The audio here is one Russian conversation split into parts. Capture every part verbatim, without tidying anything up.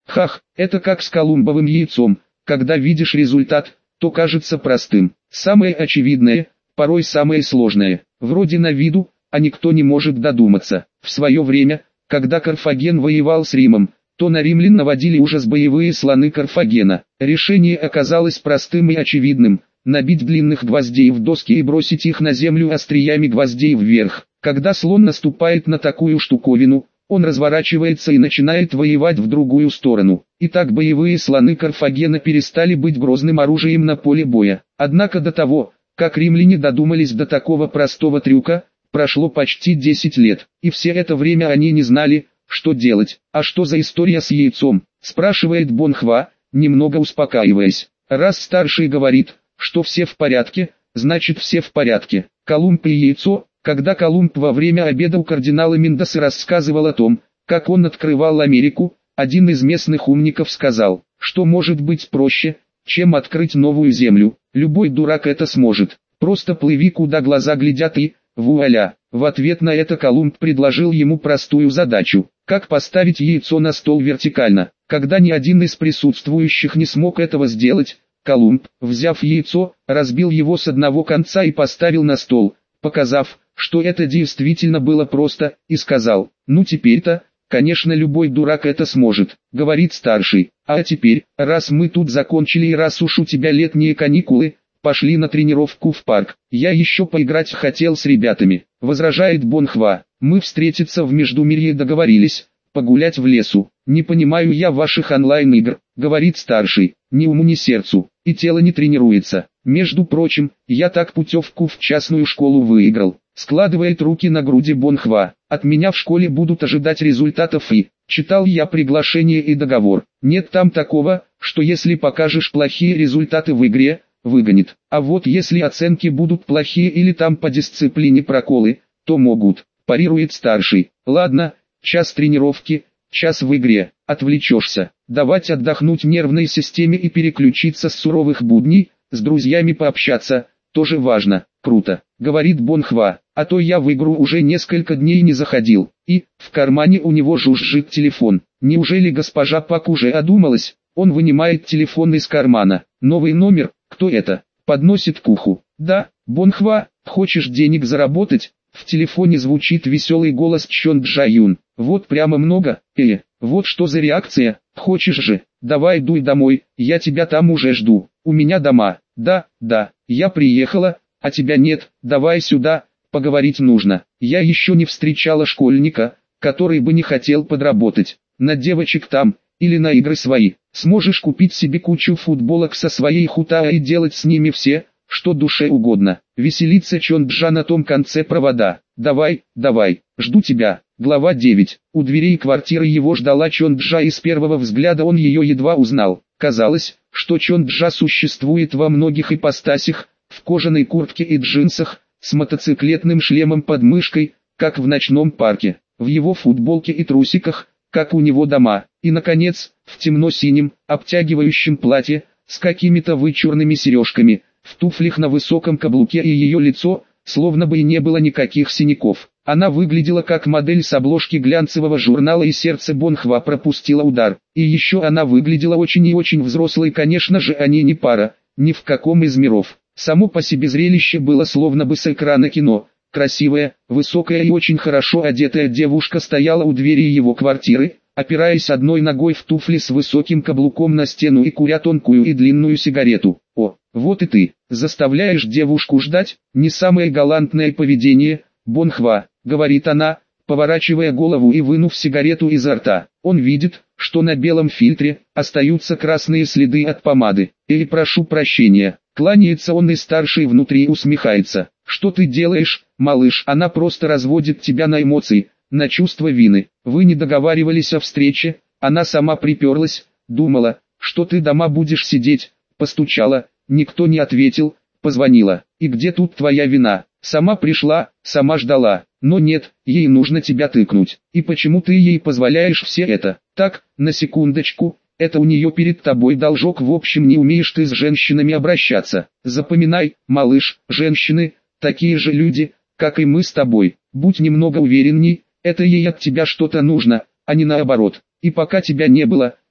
Хах, это как с колумбовым яйцом, когда видишь результат, то кажется простым. Самое очевидное, порой самое сложное, вроде на виду, а никто не может додуматься. В свое время, когда Карфаген воевал с Римом, то на римлян наводили ужас боевые слоны Карфагена. Решение оказалось простым и очевидным: набить длинных гвоздей в доски и бросить их на землю остриями гвоздей вверх. Когда слон наступает на такую штуковину, он разворачивается и начинает воевать в другую сторону. И так боевые слоны Карфагена перестали быть грозным оружием на поле боя. Однако до того, как римляне додумались до такого простого трюка, прошло почти десять лет, и все это время они не знали, что делать. «А что за история с яйцом?» – спрашивает Бонхва, немного успокаиваясь. Раз старший говорит, что все в порядке, значит все в порядке. Колумб и яйцо. Когда Колумб во время обеда у кардинала Мендосы рассказывал о том, как он открывал Америку, один из местных умников сказал, что может быть проще, чем открыть новую землю. Любой дурак это сможет. Просто плыви куда глаза глядят и, вуаля. В ответ на это Колумб предложил ему простую задачу: как поставить яйцо на стол вертикально. Когда ни один из присутствующих не смог этого сделать, Колумб, взяв яйцо, разбил его с одного конца и поставил на стол, показав, что это действительно было просто, и сказал: «Ну теперь-то, конечно, любой дурак это сможет», — говорит старший. «А теперь, раз мы тут закончили и раз уж у тебя летние каникулы, пошли на тренировку в парк. Я еще поиграть хотел с ребятами», — возражает Бонхва. «Мы встретиться в Междумирье договорились, погулять в лесу. Не понимаю я ваших онлайн-игр», — говорит старший. «Ни уму ни сердцу, и тело не тренируется. Между прочим, я так путевку в частную школу выиграл», — складывает руки на груди Бонхва. «От меня в школе будут ожидать результатов и...» Читал я приглашение и договор. Нет там такого, что если покажешь плохие результаты в игре, выгонит. А вот если оценки будут плохие или там по дисциплине проколы, то могут, парирует старший. «Ладно, час тренировки, час в игре, отвлечешься. Давать отдохнуть нервной системе и переключиться с суровых будней, с друзьями пообщаться, тоже важно». «Круто», — говорит Бонхва, «а то я в игру уже несколько дней не заходил». И, в кармане у него жужжит телефон. Неужели госпожа Пак уже одумалась? Он вынимает телефон из кармана. Новый номер. Кто это? Подносит к уху. «Да, Бонхва, хочешь денег заработать?» В телефоне звучит веселый голос Чон Джа Юн. «Вот прямо много, э, вот что за реакция, хочешь же, давай дуй домой, я тебя там уже жду, у меня дома, да, да, я приехала, а тебя нет, давай сюда, поговорить нужно». Я еще не встречала школьника, который бы не хотел подработать, на девочек там, или на игры свои. Сможешь купить себе кучу футболок со своей Хутаа и делать с ними все, что душе угодно. Веселится Чон Джа на том конце провода. «Давай, давай, жду тебя». Глава девять. У дверей квартиры его ждала Чон Джа, и с первого взгляда он ее едва узнал. Казалось, что Чон Джа существует во многих ипостасях, в кожаной куртке и джинсах, с мотоциклетным шлемом под мышкой, как в ночном парке, в его футболке и трусиках, как у него дома, и, наконец, в темно-синем, обтягивающем платье, с какими-то вычурными сережками, в туфлях на высоком каблуке, и ее лицо, словно бы и не было никаких синяков. Она выглядела как модель с обложки глянцевого журнала, и сердце Бонхва пропустило удар. И еще она выглядела очень и очень взрослой. Конечно же, они не пара, ни в каком из миров. Само по себе зрелище было словно бы с экрана кино. Красивая, высокая и очень хорошо одетая девушка стояла у двери его квартиры, опираясь одной ногой в туфли с высоким каблуком на стену и куря тонкую и длинную сигарету. «О, вот и ты, заставляешь девушку ждать, не самое галантное поведение, Бонхва», — говорит она, поворачивая голову и вынув сигарету изо рта. Он видит, что на белом фильтре остаются красные следы от помады. «Эй, прошу прощения», — кланяется он, и старший внутри усмехается. «Что ты делаешь, малыш?» Она просто разводит тебя на эмоции, на чувство вины. Вы не договаривались о встрече, она сама приперлась, думала, что ты дома будешь сидеть, постучала, никто не ответил, позвонила. И где тут твоя вина? Сама пришла, сама ждала, но нет, ей нужно тебя тыкнуть. И почему ты ей позволяешь все это? Так, на секундочку, это у нее перед тобой должок. В общем, не умеешь ты с женщинами обращаться. Запоминай, малыш, женщины, такие же люди, как и мы с тобой. Будь немного уверенней, это ей от тебя что-то нужно, а не наоборот. И пока тебя не было,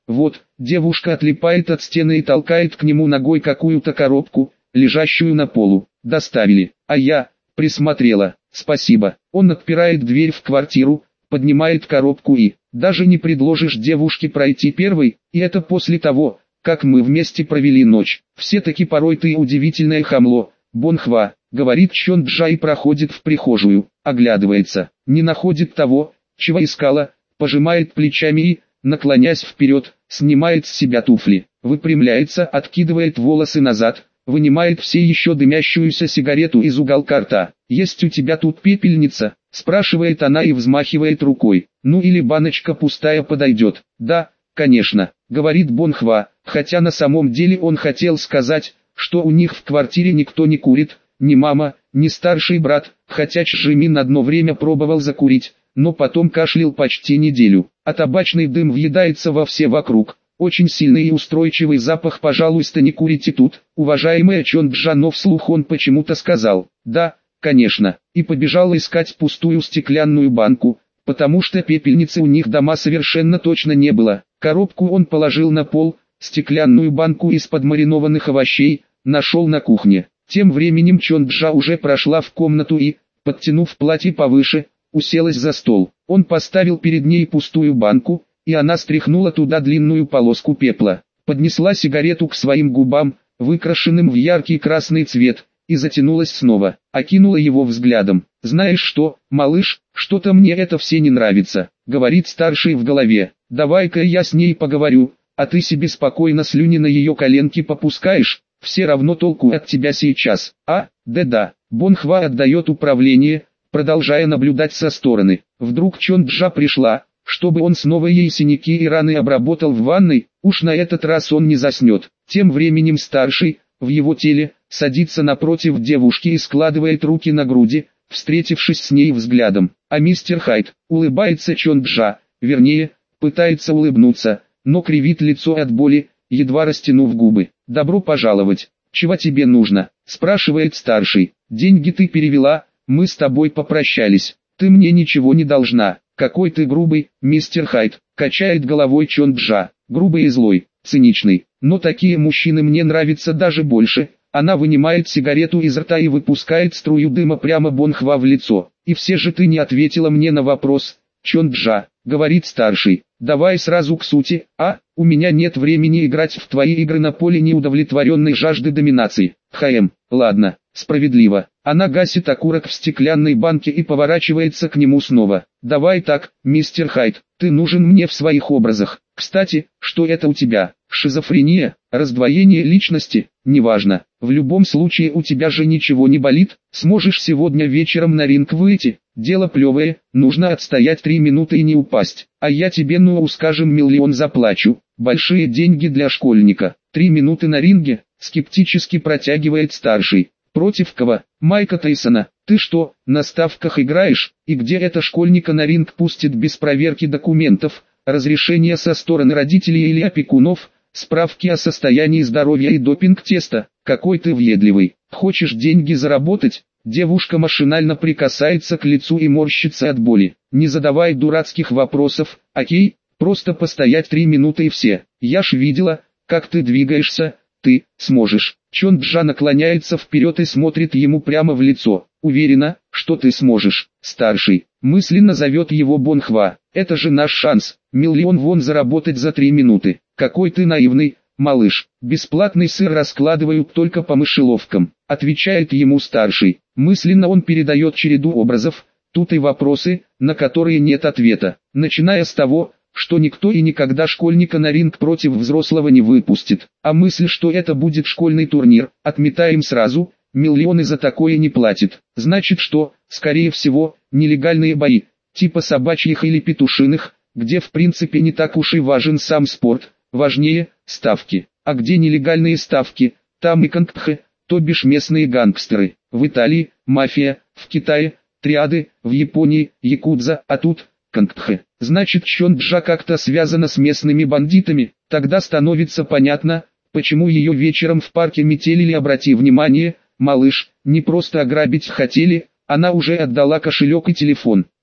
Вот, девушка отлипает от стены и толкает к нему ногой какую-то коробку, лежащую на полу. Доставили, а я присмотрела. Спасибо. Он отпирает дверь в квартиру, поднимает коробку и, даже не предложишь девушке пройти первой, и это после того, как мы вместе провели ночь. Все-таки порой ты удивительное хамло, Бонхва, говорит Чонджа и проходит в прихожую, оглядывается, не находит того, чего искала, пожимает плечами и, наклонясь вперед, снимает с себя туфли, выпрямляется, откидывает волосы назад, вынимает все еще дымящуюся сигарету из уголка рта. «Есть у тебя тут пепельница?» – спрашивает она и взмахивает рукой. «Ну или баночка пустая подойдет?» «Да, конечно», – говорит Бонхва, хотя на самом деле он хотел сказать, что у них в квартире никто не курит, ни мама, ни старший брат, хотя Чжимин одно время пробовал закурить, но потом кашлял почти неделю, а табачный дым въедается во все вокруг. Очень сильный и устойчивый запах, пожалуйста, не курите тут, уважаемая Чонджа, но вслух он почему-то сказал, да, конечно, и побежал искать пустую стеклянную банку, потому что пепельницы у них дома совершенно точно не было. Коробку он положил на пол, стеклянную банку из-под маринованных овощей нашел на кухне. Тем временем Чонджа уже прошла в комнату и, подтянув платье повыше, уселась за стол. Он поставил перед ней пустую банку, и она стряхнула туда длинную полоску пепла, поднесла сигарету к своим губам, выкрашенным в яркий красный цвет, и затянулась снова, окинула его взглядом. «Знаешь что, малыш, что-то мне это все не нравится», — говорит старший в голове. «Давай-ка я с ней поговорю, а ты себе спокойно слюни на ее коленки попускаешь, все равно толку от тебя сейчас». «А, да-да», Бонхва отдает управление, продолжая наблюдать со стороны. Вдруг Чонджа пришла, чтобы он снова ей синяки и раны обработал в ванной, уж на этот раз он не заснет. Тем временем старший, в его теле, садится напротив девушки и складывает руки на груди, встретившись с ней взглядом. А мистер Хайд, улыбается Чонджа, вернее, пытается улыбнуться, но кривит лицо от боли, едва растянув губы. «Добро пожаловать. Чего тебе нужно?» – спрашивает старший. «Деньги ты перевела, мы с тобой попрощались. Ты мне ничего не должна». «Какой ты грубый, мистер Хайд», — качает головой Чонджа. «Грубый и злой, циничный, но такие мужчины мне нравятся даже больше». Она вынимает сигарету из рта и выпускает струю дыма прямо Бонхва в лицо. «И все же ты не ответила мне на вопрос, Чонджа», — говорит старший. «Давай сразу к сути, а? У меня нет времени играть в твои игры на поле неудовлетворенной жажды доминации». «Хм, ладно, справедливо». Она гасит окурок в стеклянной банке и поворачивается к нему снова. «Давай так, мистер Хайд, ты нужен мне в своих образах. Кстати, что это у тебя? Шизофрения? Раздвоение личности? Неважно. В любом случае у тебя же ничего не болит. Сможешь сегодня вечером на ринг выйти? Дело плевое, нужно отстоять три минуты и не упасть. А я тебе, ну скажем, миллион заплачу. Большие деньги для школьника. Три минуты на ринге?» Скептически протягивает старший. «Против кого? Майка Тайсона? Ты что, на ставках играешь? И где это школьника на ринг пустит без проверки документов, разрешения со стороны родителей или опекунов, справки о состоянии здоровья и допинг-теста? Какой ты въедливый. Хочешь деньги заработать?» Девушка машинально прикасается к лицу и морщится от боли. «Не задавай дурацких вопросов, окей? Просто постоять три минуты и все. Я ж видела, как ты двигаешься. Ты сможешь». Чонджа наклоняется вперед и смотрит ему прямо в лицо. «Уверена, что ты сможешь, старший», мысленно зовет его Бонхва. «Это же наш шанс, миллион вон заработать за три минуты. Какой ты наивный, малыш. Бесплатный сыр раскладывают только по мышеловкам», отвечает ему старший. Мысленно он передает череду образов, тут и вопросы, на которые нет ответа. Начиная с того, что никто и никогда школьника на ринг против взрослого не выпустит. А мысль, что это будет школьный турнир, отметаем сразу, миллионы за такое не платит. Значит что, скорее всего, нелегальные бои, типа собачьих или петушиных, где в принципе не так уж и важен сам спорт, важнее ставки. А где нелегальные ставки, там и кангпхе, то бишь местные гангстеры. В Италии – мафия, в Китае – триады, в Японии – якудза, а тут – кангпхе. Значит, Чонджа как-то связана с местными бандитами. Тогда становится понятно, почему ее вечером в парке метелили. Обрати внимание, малыш, не просто ограбить хотели, она уже отдала кошелек и телефон.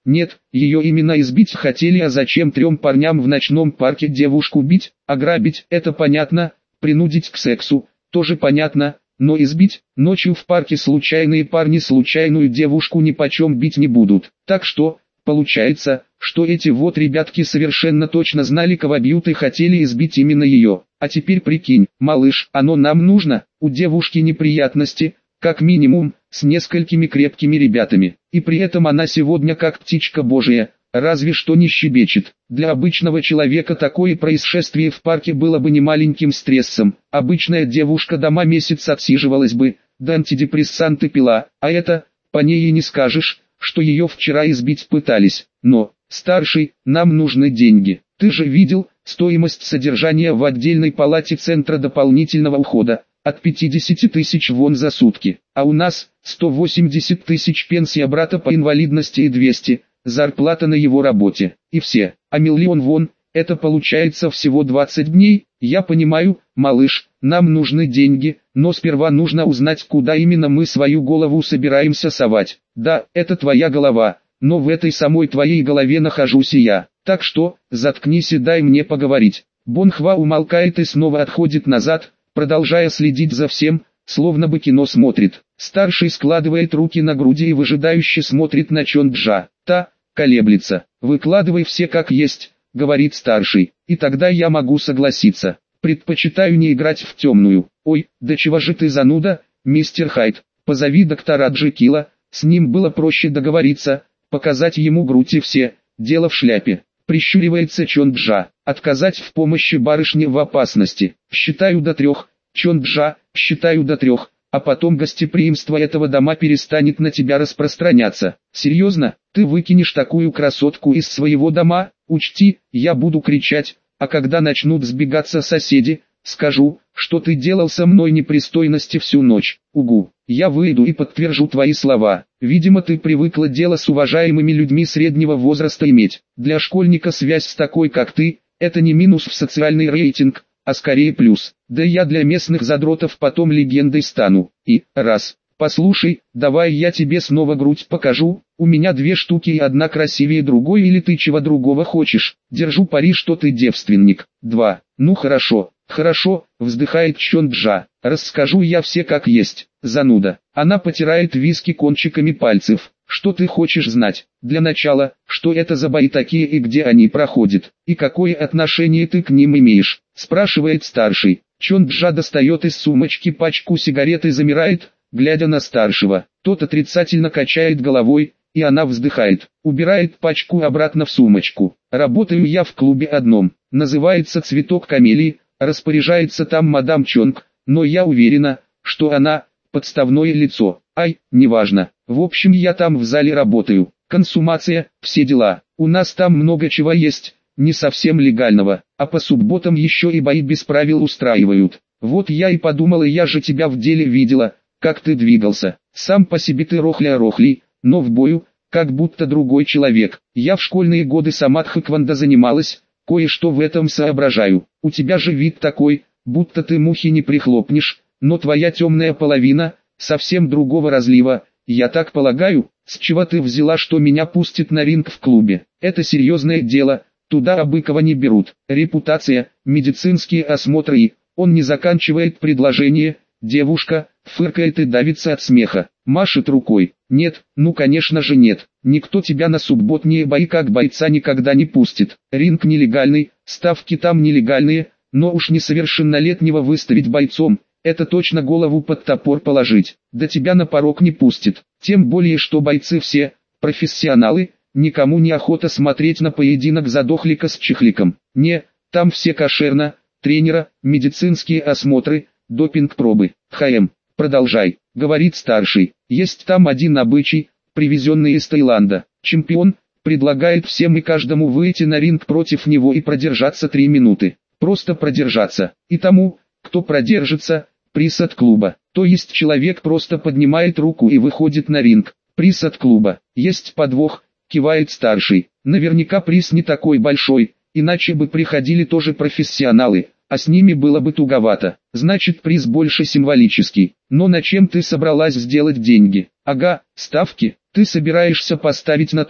Нет, ее именно избить хотели, а зачем трем парням в ночном парке девушку бить? Ограбить, это понятно, принудить к сексу, тоже понятно, но избить? Ночью в парке случайные парни случайную девушку нипочем бить не будут. Так что, получается, что эти вот ребятки совершенно точно знали, кого бьют и хотели избить именно ее. А теперь прикинь, малыш, оно нам нужно, у девушки неприятности, как минимум, с несколькими крепкими ребятами. И при этом она сегодня как птичка божия, разве что не щебечет. Для обычного человека такое происшествие в парке было бы немаленьким стрессом. Обычная девушка дома месяц отсиживалась бы, да антидепрессанты пила, а это, по ней и не скажешь, что ее вчера избить пытались. Но, старший, нам нужны деньги. Ты же видел, стоимость содержания в отдельной палате центра дополнительного ухода, от пятидесяти тысяч вон за сутки, а у нас сто восемьдесят тысяч пенсия брата по инвалидности и двести, зарплата на его работе, и все, а миллион вон, это получается всего двадцать дней. Я понимаю, малыш, нам нужны деньги, но сперва нужно узнать, куда именно мы свою голову собираемся совать. Да, это твоя голова, но в этой самой твоей голове нахожусь и я, так что, заткнись и дай мне поговорить. Бонхва умолкает и снова отходит назад, продолжая следить за всем, словно бы кино смотрит. Старший складывает руки на груди и выжидающе смотрит на Чонджа. Та, колеблется. «Выкладывай все как есть», — говорит старший, — «и тогда я могу согласиться. Предпочитаю не играть в темную». «Ой, да чего же ты зануда, мистер Хайд? Позови доктора Джекила, с ним было проще договориться, показать ему грудь и все, дело в шляпе». Прищуривается Чонджа. «Отказать в помощи барышне в опасности. Считаю до трех, Чонджа, считаю до трех, а потом гостеприимство этого дома перестанет на тебя распространяться. Серьезно, ты выкинешь такую красотку из своего дома? Учти, я буду кричать, а когда начнут сбегаться соседи, скажу, что ты делал со мной непристойности всю ночь. Угу, я выйду и подтвержу твои слова. Видимо, ты привыкла дело с уважаемыми людьми среднего возраста иметь. Для школьника связь с такой, как ты, это не минус в социальный рейтинг, а скорее плюс. Да я для местных задротов потом легендой стану. И, раз, послушай, давай я тебе снова грудь покажу, у меня две штуки и одна красивее другой, или ты чего другого хочешь, держу пари, что ты девственник. Два, ну хорошо, хорошо, вздыхает Чонджа, расскажу я все как есть, зануда. Она потирает виски кончиками пальцев. Что ты хочешь знать? Для начала, что это за бои такие и где они проходят, и какое отношение ты к ним имеешь, спрашивает старший. Чонджа достает из сумочки пачку сигарет и замирает, глядя на старшего. Тот отрицательно качает головой, и она вздыхает, убирает пачку обратно в сумочку. Работаю я в клубе одном, называется «Цветок камелии», распоряжается там мадам Чонг, но я уверена, что она подставное лицо. Ай, неважно. В общем, я там в зале работаю. Консумация, все дела. У нас там много чего есть, не совсем легального, а по субботам еще и бои без правил устраивают. Вот я и подумала, я же тебя в деле видела, как ты двигался. Сам по себе ты рохля-рохлей, но в бою, как будто другой человек. Я в школьные годы сама тхэквондо занималась, кое-что в этом соображаю. У тебя же вид такой, будто ты мухи не прихлопнешь, но твоя темная половина, совсем другого разлива. Я так полагаю, с чего ты взяла, что меня пустят на ринг в клубе? Это серьезное дело, туда Абыкова не берут. Репутация, медицинские осмотры и... Он не заканчивает предложение, девушка, фыркает и давится от смеха, машет рукой. Нет, ну конечно же нет, никто тебя на субботние бои как бойца никогда не пустит. Ринг нелегальный, ставки там нелегальные, но уж несовершеннолетнего выставить бойцом, это точно голову под топор положить, да тебя на порог не пустит. Тем более, что бойцы все, профессионалы, никому не охота смотреть на поединок задохлика с чехликом. Не, там все кошерно, тренера, медицинские осмотры, допинг-пробы. ХМ, продолжай, говорит старший, есть там один обычай, привезенный из Таиланда. Чемпион предлагает всем и каждому выйти на ринг против него и продержаться три минуты. Просто продержаться. И тому, кто продержится, приз от клуба. То есть человек просто поднимает руку и выходит на ринг. Приз от клуба. Есть подвох, кивает старший. Наверняка приз не такой большой, иначе бы приходили тоже профессионалы, а с ними было бы туговато. Значит, приз больше символический. Но на чем ты собралась сделать деньги? Ага, ставки. Ты собираешься поставить на то,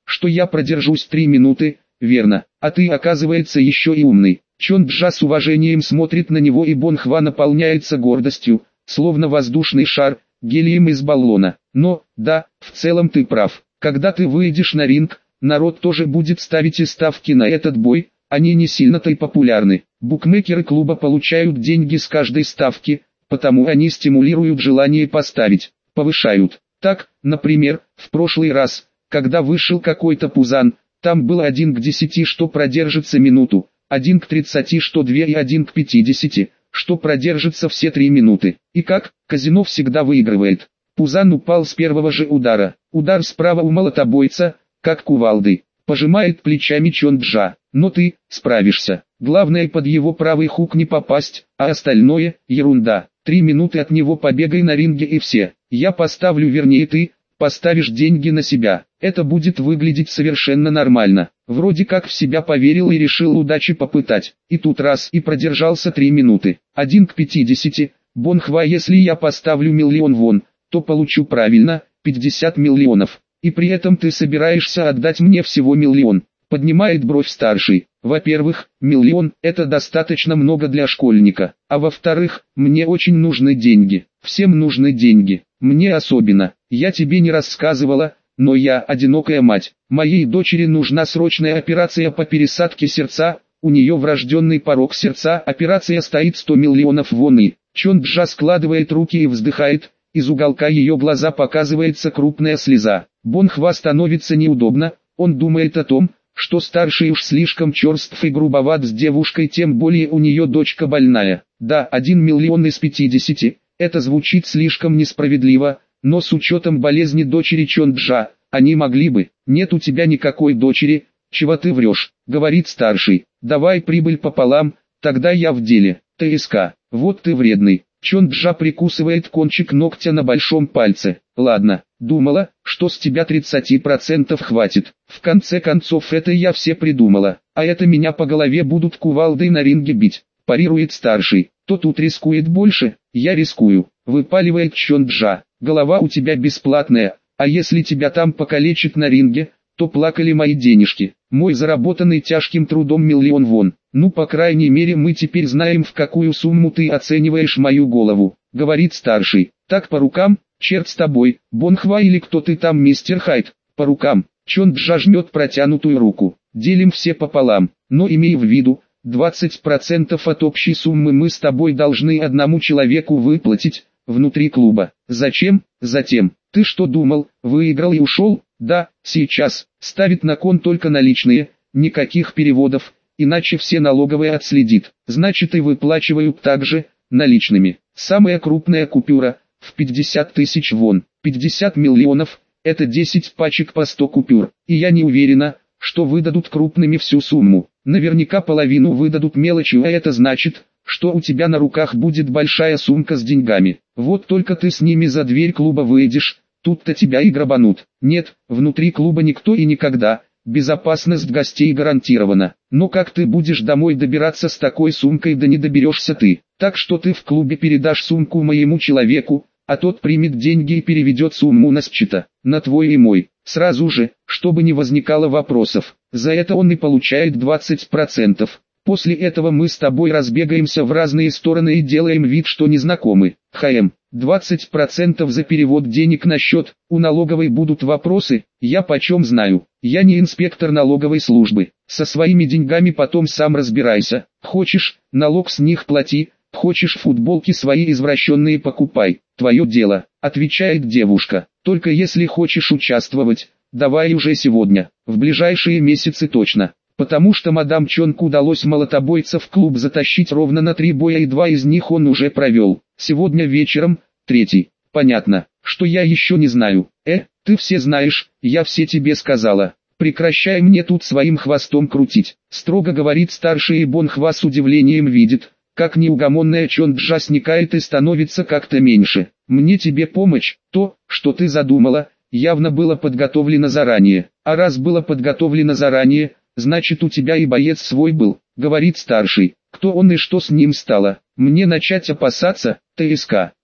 что я продержусь три минуты, верно, а ты оказывается еще и умный. Чонджа с уважением смотрит на него, и Бонхва наполняется гордостью, словно воздушный шар, гелием из баллона. Но, да, в целом ты прав. Когда ты выйдешь на ринг, народ тоже будет ставить и ставки на этот бой, они не сильно-то и популярны. Букмекеры клуба получают деньги с каждой ставки, потому они стимулируют желание поставить, повышают. Так, например, в прошлый раз, когда вышел какой-то пузан, там было один к десяти, что продержится минуту, один к тридцати, что две, и один к пятидесяти, что продержится все три минуты. И как, казино всегда выигрывает. Пузан упал с первого же удара. Удар справа у молотобойца, как кувалдой. Пожимает плечами Чонджа. Но ты справишься. Главное под его правый хук не попасть, а остальное – ерунда. Три минуты от него побегай на ринге и все. Я поставлю, вернее ты поставишь деньги на себя. Это будет выглядеть совершенно нормально. Вроде как в себя поверил и решил удачи попытать. И тут раз и продержался три минуты. Один к пятидесяти. Бонхва, если я поставлю миллион вон, то получу правильно, пятьдесят миллионов. И при этом ты собираешься отдать мне всего миллион. Поднимает бровь старший. Во-первых, миллион – это достаточно много для школьника. А во-вторых, мне очень нужны деньги. Всем нужны деньги. Мне особенно. Я тебе не рассказывала, но я одинокая мать. Моей дочери нужна срочная операция по пересадке сердца. У нее врожденный порок сердца. Операция стоит сто миллионов вон и... Чонджа складывает руки и вздыхает. Из уголка ее глаза показывается крупная слеза. Бонхва становится неудобно. Он думает о том, что старший уж слишком черств и грубоват с девушкой, тем более у нее дочка больная. Да, один миллион из пятидесяти, это звучит слишком несправедливо, но с учетом болезни дочери Чонджа, они могли бы. Нет у тебя никакой дочери, чего ты врешь, говорит старший. Давай прибыль пополам, тогда я в деле. ТСК, вот ты вредный. Чонджа прикусывает кончик ногтя на большом пальце. Ладно, думала, что с тебя тридцать процентов хватит. В конце концов это я все придумала, а это меня по голове будут кувалдой на ринге бить. Парирует старший. То тут рискует больше, я рискую. Выпаливает Чонджа. Голова у тебя бесплатная, а если тебя там покалечат на ринге, то плакали мои денежки. Мой заработанный тяжким трудом миллион вон. Ну, по крайней мере, мы теперь знаем, в какую сумму ты оцениваешь мою голову, говорит старший. Так по рукам, черт с тобой, Бонхва или кто ты там, мистер Хайд, по рукам. Чонджа жмет протянутую руку. Делим все пополам, но имей в виду, двадцать процентов от общей суммы мы с тобой должны одному человеку выплатить, внутри клуба. Зачем? Затем. Ты что думал, выиграл и ушел? Да, сейчас. Ставит на кон только наличные, никаких переводов, иначе все налоговые отследит. Значит и выплачивают также, наличными. Самая крупная купюра, в пятьдесят тысяч вон. пятьдесят миллионов, это десять пачек по сто купюр. И я не уверена, что выдадут крупными всю сумму. Наверняка половину выдадут мелочью, а это значит, что у тебя на руках будет большая сумка с деньгами. Вот только ты с ними за дверь клуба выйдешь, тут-то тебя и грабанут. Нет, внутри клуба никто и никогда, безопасность гостей гарантирована. Но как ты будешь домой добираться с такой сумкой, да не доберешься ты. Так что ты в клубе передашь сумку моему человеку, а тот примет деньги и переведет сумму на счета, на твой и мой, сразу же, чтобы не возникало вопросов. За это он и получает двадцать процентов. После этого мы с тобой разбегаемся в разные стороны и делаем вид, что не знакомы. ХМ, двадцать процентов за перевод денег на счет, у налоговой будут вопросы, я почем знаю. Я не инспектор налоговой службы, со своими деньгами потом сам разбирайся. Хочешь, налог с них плати, хочешь футболки свои извращенные покупай, твое дело, отвечает девушка. Только если хочешь участвовать, давай уже сегодня, в ближайшие месяцы точно. Потому что мадам Чонг удалось молотобойца в клуб затащить ровно на три боя, и два из них он уже провел. Сегодня вечером, третий. Понятно, что я еще не знаю. Э, ты все знаешь, я все тебе сказала. Прекращай мне тут своим хвостом крутить. Строго говорит старший, и Бонхва с удивлением видит, как неугомонная Чонджа сникает и становится как-то меньше. Мне тебе помочь, то, что ты задумала, явно было подготовлено заранее. А раз было подготовлено заранее, значит у тебя и боец свой был, говорит старший. Кто он и что с ним стало? Мне начать опасаться? ТСК.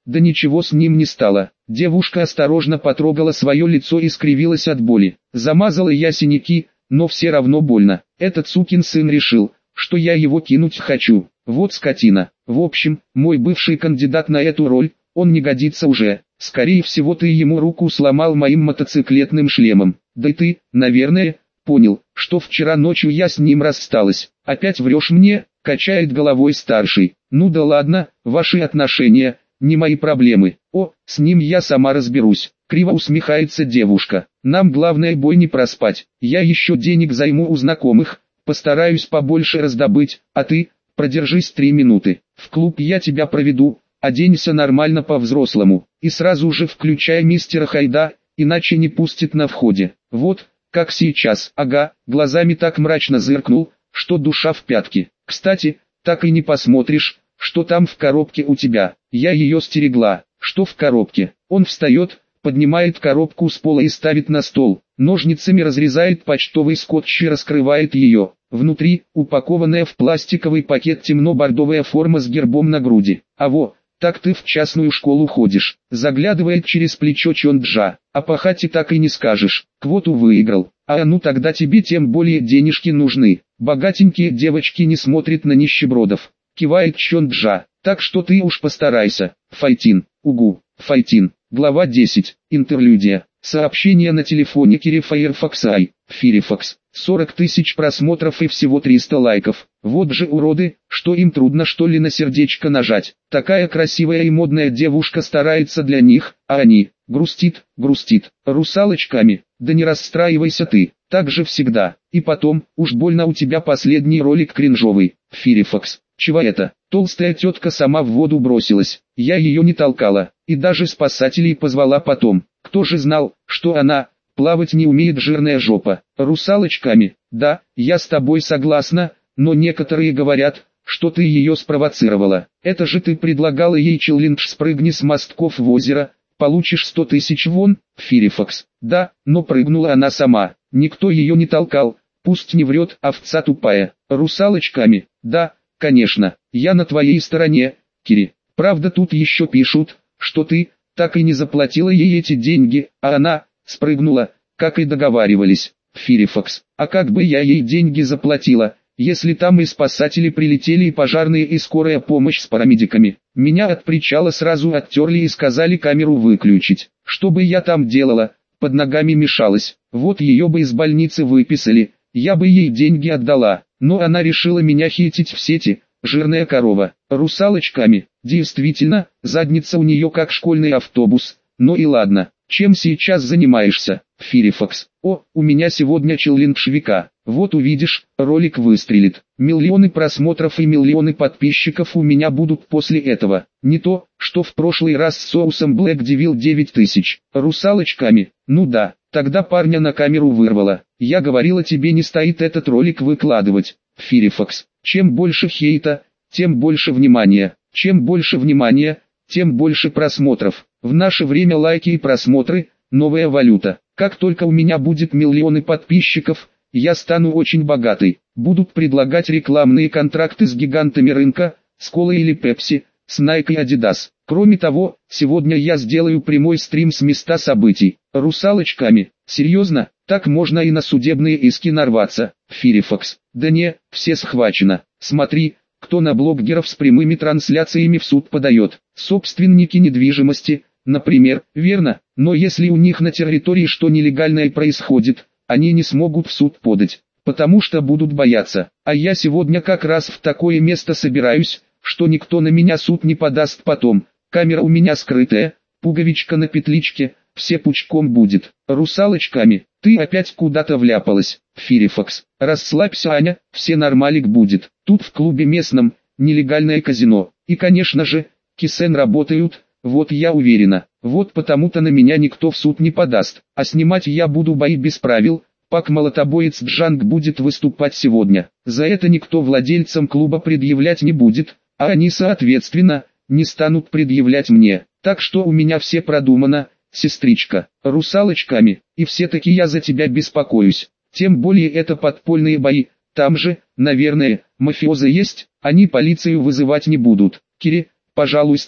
Да ничего с ним не стало. Девушка осторожно потрогала свое лицо и скривилась от боли. Замазала я синяки, но все равно больно. Этот сукин сын решил, что я его кинуть хочу. Вот скотина. В общем, мой бывший кандидат на эту роль, он не годится уже. Скорее всего ты ему руку сломал моим мотоциклетным шлемом. Да и ты, наверное, понял, что вчера ночью я с ним рассталась. Опять врешь мне, качает головой старший. Ну да ладно, ваши отношения, не мои проблемы. О, с ним я сама разберусь. Криво усмехается девушка. Нам главное бой не проспать. Я еще денег займу у знакомых, постараюсь побольше раздобыть, а ты, продержись три минуты. В клуб я тебя проведу, оденься нормально по-взрослому, и сразу же включай мистера Хайда, иначе не пустит на входе. Вот, как сейчас. Ага, глазами так мрачно зыркнул, что душа в пятки. Кстати, так и не посмотришь, что там в коробке у тебя. Я ее стерегла. Что в коробке? Он встает, поднимает коробку с пола и ставит на стол. Ножницами разрезает почтовый скотч и раскрывает ее. Внутри, упакованная в пластиковый пакет темно-бордовая форма с гербом на груди. А во, так ты в частную школу ходишь. Заглядывает через плечо Чонджа. А по хате так и не скажешь. Квоту выиграл. А ну тогда тебе тем более денежки нужны. Богатенькие девочки не смотрят на нищебродов. Кивает Чонджа. Так что ты уж постарайся. Файтин. Угу. Файтин. Глава десять. Интерлюдия. Сообщение на телефоне Кири Firefox Ай. Firefox. сорок тысяч просмотров и всего триста лайков. Вот же уроды, что им трудно что ли на сердечко нажать. Такая красивая и модная девушка старается для них, а они, грустит, грустит, русалочками. Да не расстраивайся ты, так же всегда. И потом, уж больно у тебя последний ролик кринжовый. Firefox. Чего это? Толстая тетка сама в воду бросилась. Я ее не толкала, и даже спасателей позвала потом. Кто же знал, что она, плавать не умеет жирная жопа. Русалочками, да, я с тобой согласна, но некоторые говорят, что ты ее спровоцировала. Это же ты предлагала ей челлендж «Спрыгни с мостков в озеро, получишь сто тысяч вон». Firefox. Да, но прыгнула она сама. Никто ее не толкал, пусть не врет, овца тупая. Русалочками, да, конечно, я на твоей стороне, Кири. Правда тут еще пишут, что ты, так и не заплатила ей эти деньги, а она, спрыгнула, как и договаривались. Firefox. А как бы я ей деньги заплатила, если там и спасатели прилетели и пожарные и скорая помощь с парамедиками? Меня от причала сразу оттерли и сказали камеру выключить. Что бы я там делала, под ногами мешалась. Вот ее бы из больницы выписали, я бы ей деньги отдала. Но она решила меня хейтить в сети, жирная корова. Русалочками. Действительно, задница у нее как школьный автобус. Ну и ладно, чем сейчас занимаешься? Firefox. О, у меня сегодня челлендж века. Вот увидишь, ролик выстрелит. Миллионы просмотров и миллионы подписчиков у меня будут после этого. Не то, что в прошлый раз с соусом Black Devil девять тысяч. Русалочками. Ну да, тогда парня на камеру вырвало. Я говорила тебе не стоит этот ролик выкладывать. Firefox. Чем больше хейта, тем больше внимания. Чем больше внимания, тем больше просмотров. В наше время лайки и просмотры – новая валюта. Как только у меня будет миллионы подписчиков, я стану очень богатой. Будут предлагать рекламные контракты с гигантами рынка, с Колой или Пепси, с Nike и Adidas. Кроме того, сегодня я сделаю прямой стрим с места событий. Русалочками. Серьезно? Так можно и на судебные иски нарваться. Firefox. Да не, все схвачено. Смотри, кто на блогеров с прямыми трансляциями в суд подает. Собственники недвижимости, например, верно? Но если у них на территории что нелегальное происходит, они не смогут в суд подать, потому что будут бояться. А я сегодня как раз в такое место собираюсь, что никто на меня суд не подаст потом. Камера у меня скрытая, пуговичка на петличке, все пучком будет. Русалочками, ты опять куда-то вляпалась. Firefox. Расслабься, Аня, все нормалик будет. Тут в клубе местном, нелегальное казино. И конечно же, кисен работают, вот я уверена. Вот потому-то на меня никто в суд не подаст. А снимать я буду бои без правил. Пак Молотобоец Джанг будет выступать сегодня. За это никто владельцам клуба предъявлять не будет, а они соответственно, не станут предъявлять мне. Так что у меня все продумано, сестричка. Русалочками, и все-таки я за тебя беспокоюсь. Тем более это подпольные бои, там же, наверное, мафиозы есть, они полицию вызывать не будут. Кири, пожалуйста,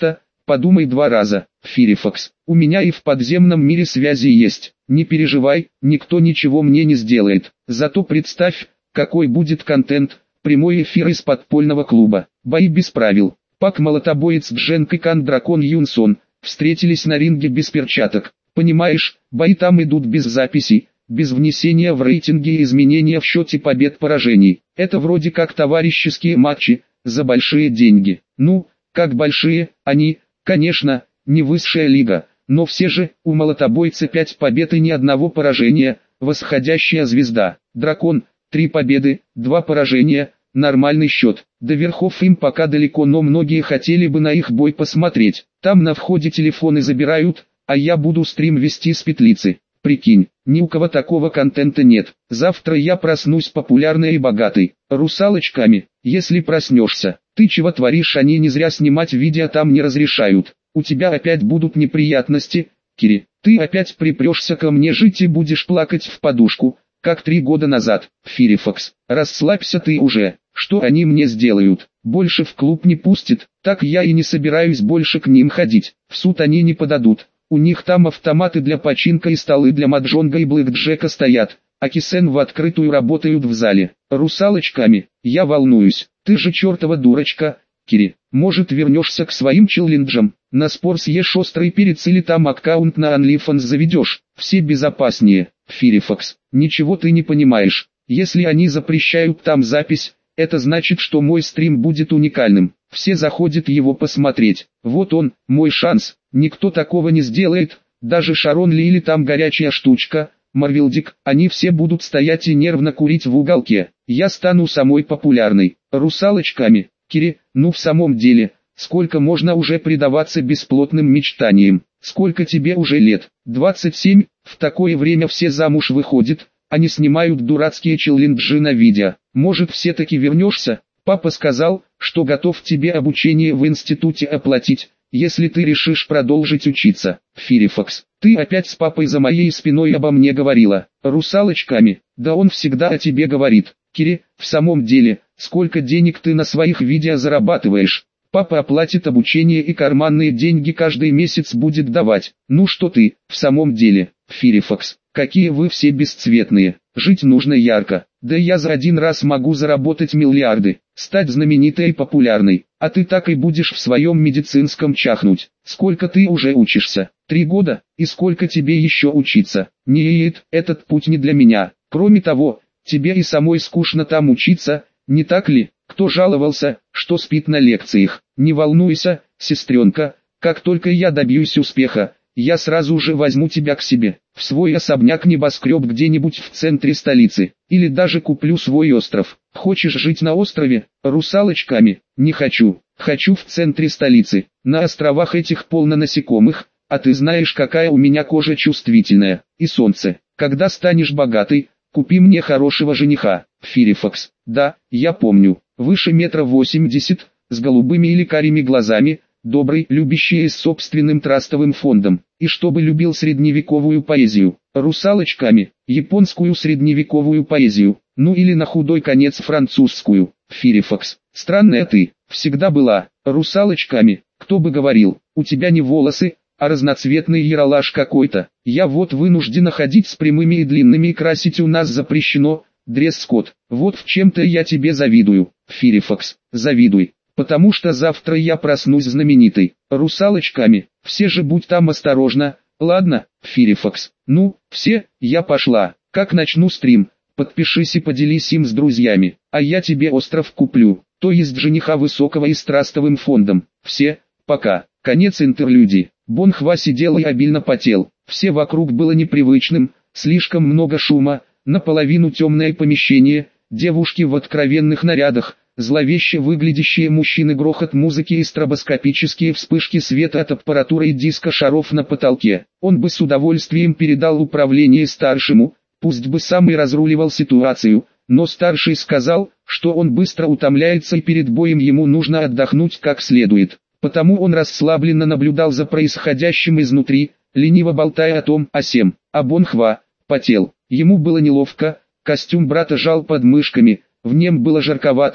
Подумай два раза, Фирифакс. У меня и в подземном мире связи есть. Не переживай, никто ничего мне не сделает. Зато представь, какой будет контент. Прямой эфир из подпольного клуба. Бои без правил. Пак молотобоец Дженк и Кан Дракон Юнсон встретились на ринге без перчаток. Понимаешь, бои там идут без записей, без внесения в рейтинги и изменения в счете побед-поражений. Это вроде как товарищеские матчи, за большие деньги. Ну, как большие, они, конечно, не высшая лига, но все же, у молотобойца пять побед и ни одного поражения, восходящая звезда. Дракон, три победы, два поражения, нормальный счет. До верхов им пока далеко, но многие хотели бы на их бой посмотреть. Там на входе телефоны забирают, а я буду стрим вести с петлицы. Прикинь, ни у кого такого контента нет. Завтра я проснусь популярной и богатой. Русалочками, если проснешься. Ты чего творишь, они не зря снимать видео там не разрешают. У тебя опять будут неприятности, Кири. Ты опять припрешься ко мне жить и будешь плакать в подушку, как три года назад. Фирифакс, расслабься ты уже. Что они мне сделают? Больше в клуб не пустят, так я и не собираюсь больше к ним ходить. В суд они не подадут. У них там автоматы для починка и столы для маджонга и блэкджека стоят, а кисен в открытую работают в зале. Русалочками, я волнуюсь. Ты же чертова дурочка, Кири. Может, вернешься к своим челленджам? На спор съешь острый перец или там аккаунт на OnlyFans заведешь? Все безопаснее. Фирифакс, ничего ты не понимаешь. Если они запрещают там запись, это значит, что мой стрим будет уникальным. Все заходят его посмотреть. Вот он, мой шанс. Никто такого не сделает. Даже Шарон Ли или там горячая штучка, Марвелдик. Они все будут стоять и нервно курить в уголке. Я стану самой популярной. Русалочками, Кири, ну в самом деле, сколько можно уже предаваться бесплотным мечтаниям? Сколько тебе уже лет? двадцать семь, в такое время все замуж выходят. Они снимают дурацкие челленджи на видео. Может, все-таки вернешься? Папа сказал, что готов тебе обучение в институте оплатить, если ты решишь продолжить учиться. Фирифакс, ты опять с папой за моей спиной обо мне говорила. Русалочками, да он всегда о тебе говорит. Кири, в самом деле, сколько денег ты на своих видео зарабатываешь? Папа оплатит обучение и карманные деньги каждый месяц будет давать. Ну что ты, в самом деле, Фирифакс, какие вы все бесцветные. Жить нужно ярко. Да я за один раз могу заработать миллиарды, стать знаменитой и популярной. А ты так и будешь в своем медицинском чахнуть. Сколько ты уже учишься? Три года? И сколько тебе еще учиться? Нет, этот путь не для меня. Кроме того, тебе и самой скучно там учиться, не так ли? Кто жаловался, что спит на лекциях? Не волнуйся, сестренка, как только я добьюсь успеха, я сразу же возьму тебя к себе, в свой особняк-небоскреб где-нибудь в центре столицы, или даже куплю свой остров. Хочешь жить на острове, русалочками? Не хочу, хочу в центре столицы. На островах этих полно насекомых, а ты знаешь, какая у меня кожа чувствительная, и солнце. Когда станешь богатой, купи мне хорошего жениха. Фирифакс, да, я помню, выше метра восемьдесят, с голубыми или карими глазами, добрый, любящий и с собственным трастовым фондом, и чтобы любил средневековую поэзию, русалочками, японскую средневековую поэзию, ну или на худой конец французскую. Фирифакс, странная ты, всегда была, русалочками, кто бы говорил, у тебя не волосы, а разноцветный яролаж какой-то. Я вот вынуждена ходить с прямыми и длинными, и красить у нас запрещено, дресс-код. Вот в чем-то я тебе завидую, Фирифакс, завидуй, потому что завтра я проснусь знаменитой. Русалочками, все же будь там осторожна, ладно, Фирифакс. Ну, все, я пошла, как начну стрим, подпишись и поделись им с друзьями, а я тебе остров куплю, то есть жениха высокого и с трастовым фондом. Все, пока. Конец интерлюдии. Бон Хва сидел и обильно потел. Все вокруг было непривычным, слишком много шума, наполовину темное помещение, девушки в откровенных нарядах, зловеще выглядящие мужчины, грохот музыки и стробоскопические вспышки света от аппаратуры и диска шаров на потолке. Он бы с удовольствием передал управление старшему, пусть бы сам и разруливал ситуацию, но старший сказал, что он быстро утомляется и перед боем ему нужно отдохнуть как следует. Потому он расслабленно наблюдал за происходящим изнутри, лениво болтая о том о сем, а Бон Хва потел. Ему было неловко, костюм брата жал под мышками, в нем было жарковато,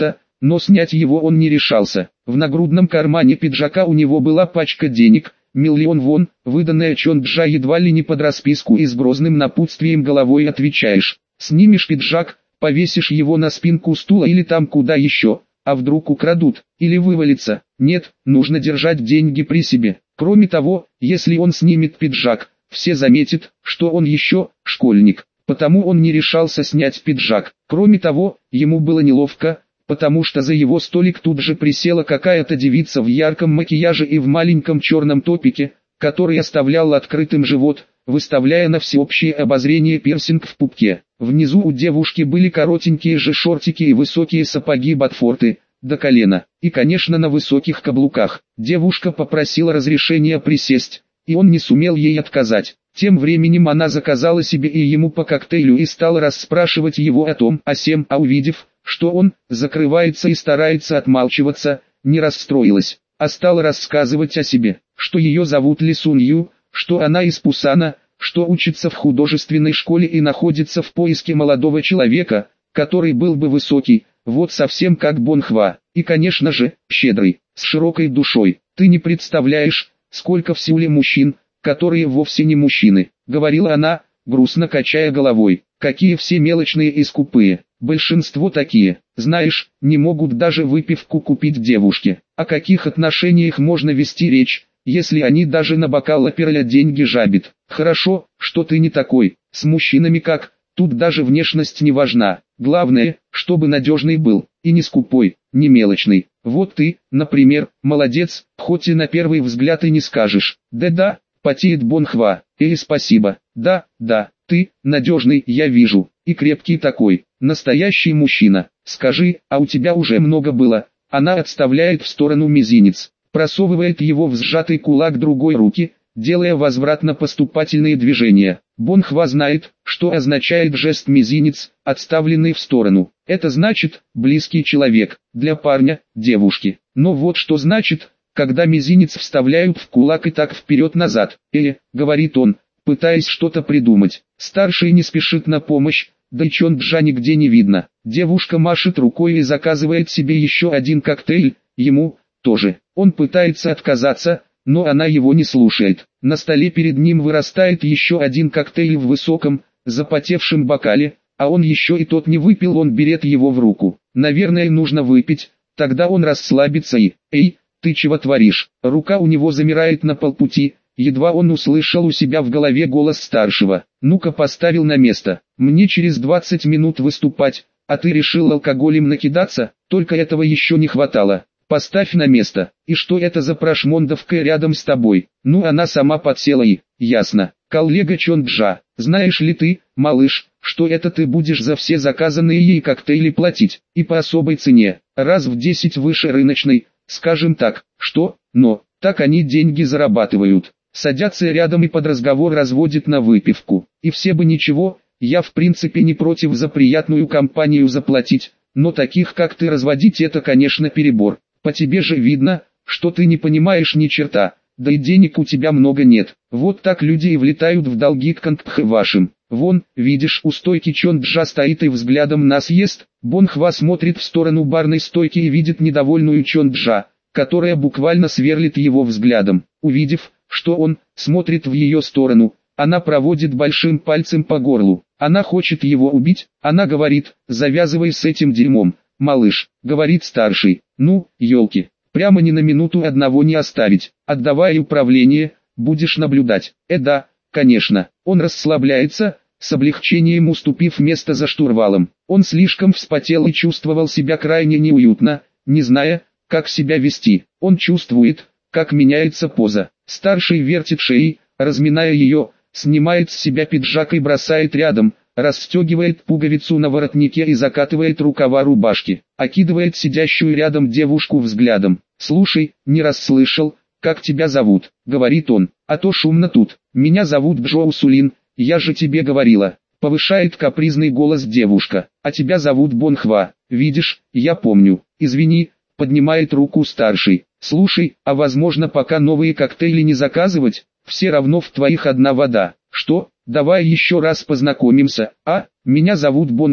но снять его он не решался. В нагрудном кармане пиджака у него была пачка денег, миллион вон, выданная Чонджа едва ли не под расписку, и с грозным напутствием головой отвечаешь: снимешь пиджак, повесишь его на спинку стула или там куда еще, а вдруг украдут, или вывалится. Нет, нужно держать деньги при себе. Кроме того, если он снимет пиджак, все заметят, что он еще школьник, потому он не решался снять пиджак. Кроме того, ему было неловко, потому что за его столик тут же присела какая-то девица в ярком макияже и в маленьком черном топике, который оставлял открытым живот, выставляя на всеобщее обозрение пирсинг в пупке. Внизу у девушки были коротенькие же шортики и высокие сапоги ботфорты, до колена, и конечно на высоких каблуках. Девушка попросила разрешения присесть, и он не сумел ей отказать. Тем временем она заказала себе и ему по коктейлю и стала расспрашивать его о том, о сем, а увидев, что он закрывается и старается отмалчиваться, не расстроилась, а стала рассказывать о себе, что ее зовут Ли Сун Ю, что она из Пусана, что учится в художественной школе и находится в поиске молодого человека, который был бы высокий, вот совсем как Бон Хва, и конечно же, щедрый, с широкой душой. Ты не представляешь, сколько в Сеуле мужчин, которые вовсе не мужчины, говорила она, грустно качая головой. Какие все мелочные и скупые, большинство такие, знаешь, не могут даже выпивку купить девушке. О каких отношениях можно вести речь, если они даже на бокал оперля деньги жабят? Хорошо, что ты не такой, с мужчинами как, тут даже внешность не важна. Главное, чтобы надежный был, и не скупой, не мелочный. Вот ты, например, молодец, хоть и на первый взгляд и не скажешь. Да-да, потеет Бон Хва. Эй, спасибо. Да, да, ты, надежный, я вижу, и крепкий такой, настоящий мужчина. Скажи, а у тебя уже много было? Она отставляет в сторону мизинец, просовывает его в сжатый кулак другой руки, делая возвратно-поступательные движения. Бон Хва знает, что означает жест мизинец, отставленный в сторону. Это значит, близкий человек, для парня, девушки. Но вот что значит, когда мизинец вставляют в кулак и так вперед-назад. «Э», говорит он, пытаясь что-то придумать. Старший не спешит на помощь, да и Чонджа нигде не видно. Девушка машет рукой и заказывает себе еще один коктейль, ему тоже. Он пытается отказаться, но она его не слушает. На столе перед ним вырастает еще один коктейль в высоком, запотевшем бокале, а он еще и тот не выпил, он берет его в руку. Наверное, нужно выпить, тогда он расслабится и... «Эй, ты чего творишь?» Рука у него замирает на полпути, едва он услышал у себя в голове голос старшего. «Ну-ка, поставил на место. Мне через двадцать минут выступать, а ты решил алкоголем накидаться, только этого еще не хватало. Поставь на место. И что это за прошмондовка рядом с тобой?» Ну, она сама подсела и... «Ясно. Коллега Чонджа, знаешь ли ты, малыш, что это ты будешь за все заказанные ей коктейли платить, и по особой цене, раз в десять выше рыночной, скажем так, что, но, так они деньги зарабатывают». Садятся рядом и под разговор разводят на выпивку. И все бы ничего, я в принципе не против за приятную компанию заплатить, но таких как ты разводить это, конечно, перебор. По тебе же видно, что ты не понимаешь ни черта, да и денег у тебя много нет. Вот так люди и влетают в долги к Кангпх вашим. Вон, видишь, у стойки Чонджа стоит и взглядом нас ест. Бон Хва смотрит в сторону барной стойки и видит недовольную Чонджа, которая буквально сверлит его взглядом. Увидев, что он смотрит в ее сторону, она проводит большим пальцем по горлу. Она хочет его убить. Она говорит: «Завязывай с этим дерьмом, малыш», говорит старший. «Ну, елки, прямо ни на минуту одного не оставить. Отдавай управление, будешь наблюдать». «Э да, конечно». Он расслабляется, с облегчением уступив место за штурвалом. Он слишком вспотел и чувствовал себя крайне неуютно, не зная, как себя вести. Он чувствует, как меняется поза. Старший вертит шеей, разминая ее, снимает с себя пиджак и бросает рядом, расстегивает пуговицу на воротнике и закатывает рукава рубашки, окидывает сидящую рядом девушку взглядом. «Слушай, не расслышал, как тебя зовут?» — говорит он, «а то шумно тут. Меня зовут Джоу Сулин, я же тебе говорила». Повышает капризный голос девушка. «А тебя зовут Бон Хва, видишь, я помню. Извини», — поднимает руку старший. «Слушай, а возможно пока новые коктейли не заказывать? Все равно в твоих одна вода». «Что? Давай еще раз познакомимся. А, меня зовут Бон Хва,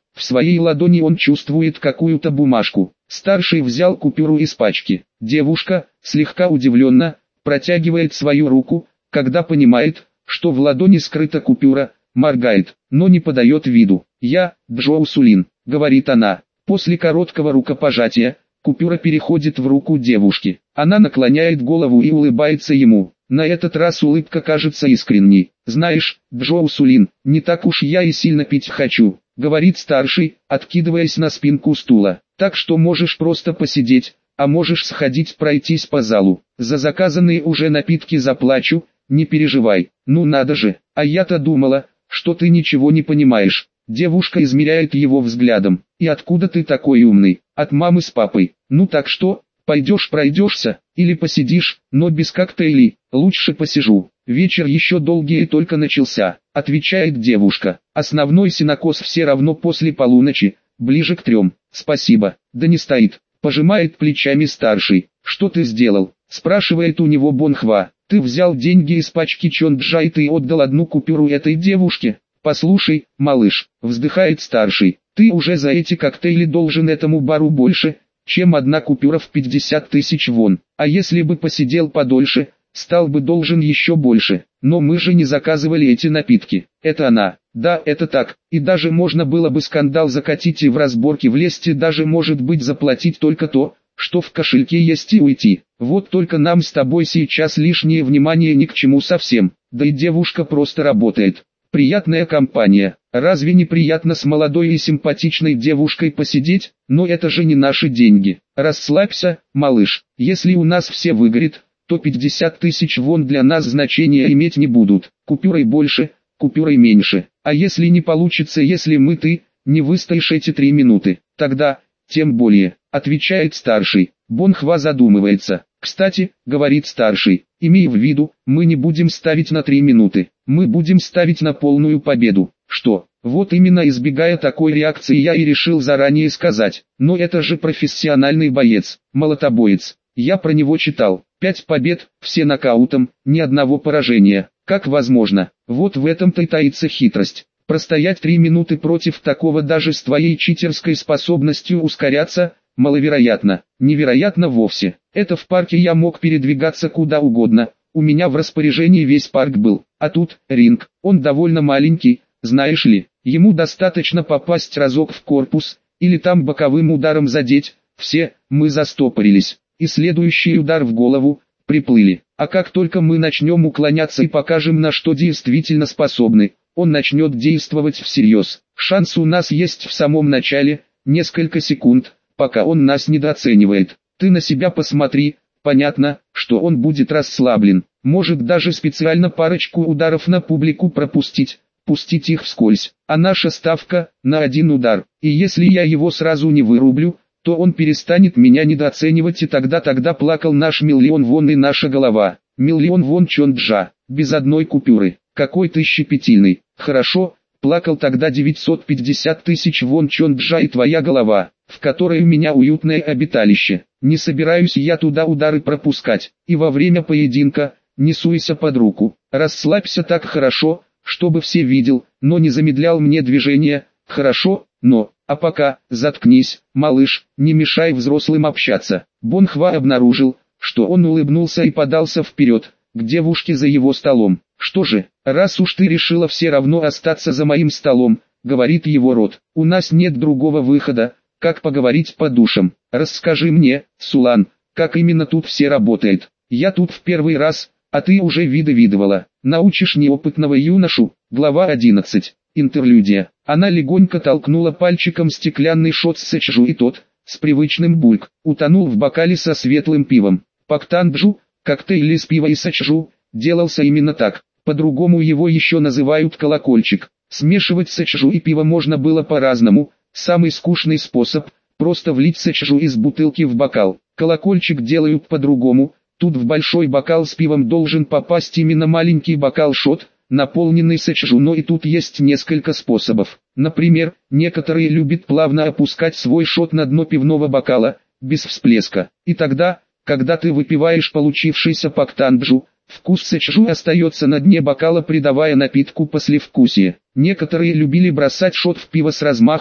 В своей ладони он чувствует какую-то бумажку. Старший взял купюру из пачки. Девушка, слегка удивленно, протягивает свою руку, когда понимает, что в ладони скрыта купюра, моргает, но не подает виду. «Я, Джоу Сулин», — говорит она. После короткого рукопожатия, купюра переходит в руку девушки. Она наклоняет голову и улыбается ему. На этот раз улыбка кажется искренней. «Знаешь, Джоу Сулин, не так уж я и сильно пить хочу», — говорит старший, откидываясь на спинку стула. «Так что можешь просто посидеть, а можешь сходить пройтись по залу. За заказанные уже напитки заплачу, не переживай». «Ну надо же, а я-то думала, что ты ничего не понимаешь». Девушка измеряет его взглядом. «И откуда ты такой умный?» «От мамы с папой». «Ну так что, пойдешь пройдешься, или посидишь, но без коктейлей?» «Лучше посижу. Вечер еще долгий и только начался», — отвечает девушка. «Основной синокос все равно после полуночи, ближе к трем». «Спасибо». «Да не стоит», — пожимает плечами старший. «Что ты сделал?» — спрашивает у него Бонхва. «Ты взял деньги из пачки Чонджа и ты отдал одну купюру этой девушке?» «Послушай, малыш», — вздыхает старший, — «ты уже за эти коктейли должен этому бару больше, чем одна купюра в пятьдесят тысяч вон. А если бы посидел подольше, стал бы должен еще больше. Но мы же не заказывали эти напитки». «Это она». «Да, это так, и даже можно было бы скандал закатить и в разборке влезть, и даже может быть заплатить только то, что в кошельке есть, и уйти. Вот только нам с тобой сейчас лишнее внимание ни к чему совсем, да и девушка просто работает. Приятная компания. Разве не приятно с молодой и симпатичной девушкой посидеть? Но это же не наши деньги. Расслабься, малыш. Если у нас все выгорит, то пятьдесят тысяч вон для нас значения иметь не будут. Купюрой больше, купюрой меньше. А если не получится, если мы ты, не выстоишь эти три минуты, тогда, тем более», — отвечает старший. Бонхва задумывается. «Кстати, — говорит старший, — имей в виду, мы не будем ставить на три минуты, мы будем ставить на полную победу». «Что?» Вот именно избегая такой реакции я и решил заранее сказать. «Но это же профессиональный боец, молотобоец. Я про него читал. Пять побед, все нокаутом, ни одного поражения. Как возможно?» Вот в этом-то и таится хитрость. Простоять три минуты против такого даже с твоей читерской способностью ускоряться — маловероятно, невероятно вовсе. Это в парке я мог передвигаться куда угодно, у меня в распоряжении весь парк был, а тут ринг, он довольно маленький, знаешь ли, ему достаточно попасть разок в корпус, или там боковым ударом задеть, все, мы застопорились, и следующий удар в голову, приплыли. А как только мы начнем уклоняться и покажем, на что действительно способны, он начнет действовать всерьез. Шанс у нас есть в самом начале, несколько секунд, пока он нас недооценивает. Ты на себя посмотри, понятно, что он будет расслаблен, может даже специально парочку ударов на публику пропустить, пустить их вскользь. А наша ставка – на один удар, и если я его сразу не вырублю, то он перестанет меня недооценивать, и тогда тогда плакал наш миллион вон и наша голова. Миллион вон Чонджа, без одной купюры, какой ты щепетильный. Хорошо, плакал тогда девятьсот пятьдесят тысяч вон Чонджа и твоя голова, в которой у меня уютное обиталище. Не собираюсь я туда удары пропускать, и во время поединка, не суйся под руку, расслабься так хорошо, чтобы все видел, но не замедлял мне движение, хорошо, но, а пока, заткнись, малыш, не мешай взрослым общаться. Бонхва обнаружил, что он улыбнулся и подался вперед, к девушке за его столом. «Что же, раз уж ты решила все равно остаться за моим столом, — говорит его рот, — у нас нет другого выхода, как поговорить по душам. Расскажи мне, Сулан, как именно тут все работает. Я тут в первый раз, а ты уже виды видывала. Научишь неопытного юношу». Глава одиннадцать. Интерлюдия. Она легонько толкнула пальчиком стеклянный шот с сэчжу, и тот, с привычным бульк, утонул в бокале со светлым пивом. Пактанджу, коктейль из пива и сэчжу, делался именно так. По-другому его еще называют колокольчик. Смешивать сэчжу и пиво можно было по-разному. Самый скучный способ – просто влить сэчжу из бутылки в бокал. Колокольчик делают по-другому. Тут в большой бокал с пивом должен попасть именно маленький бокал-шот, наполненный сэчжу, но и тут есть несколько способов. Например, некоторые любят плавно опускать свой шот на дно пивного бокала, без всплеска. И тогда, когда ты выпиваешь получившийся пактанджу, вкус сэчжу остается на дне бокала, придавая напитку послевкусие. Некоторые любили бросать шот в пиво с размаху,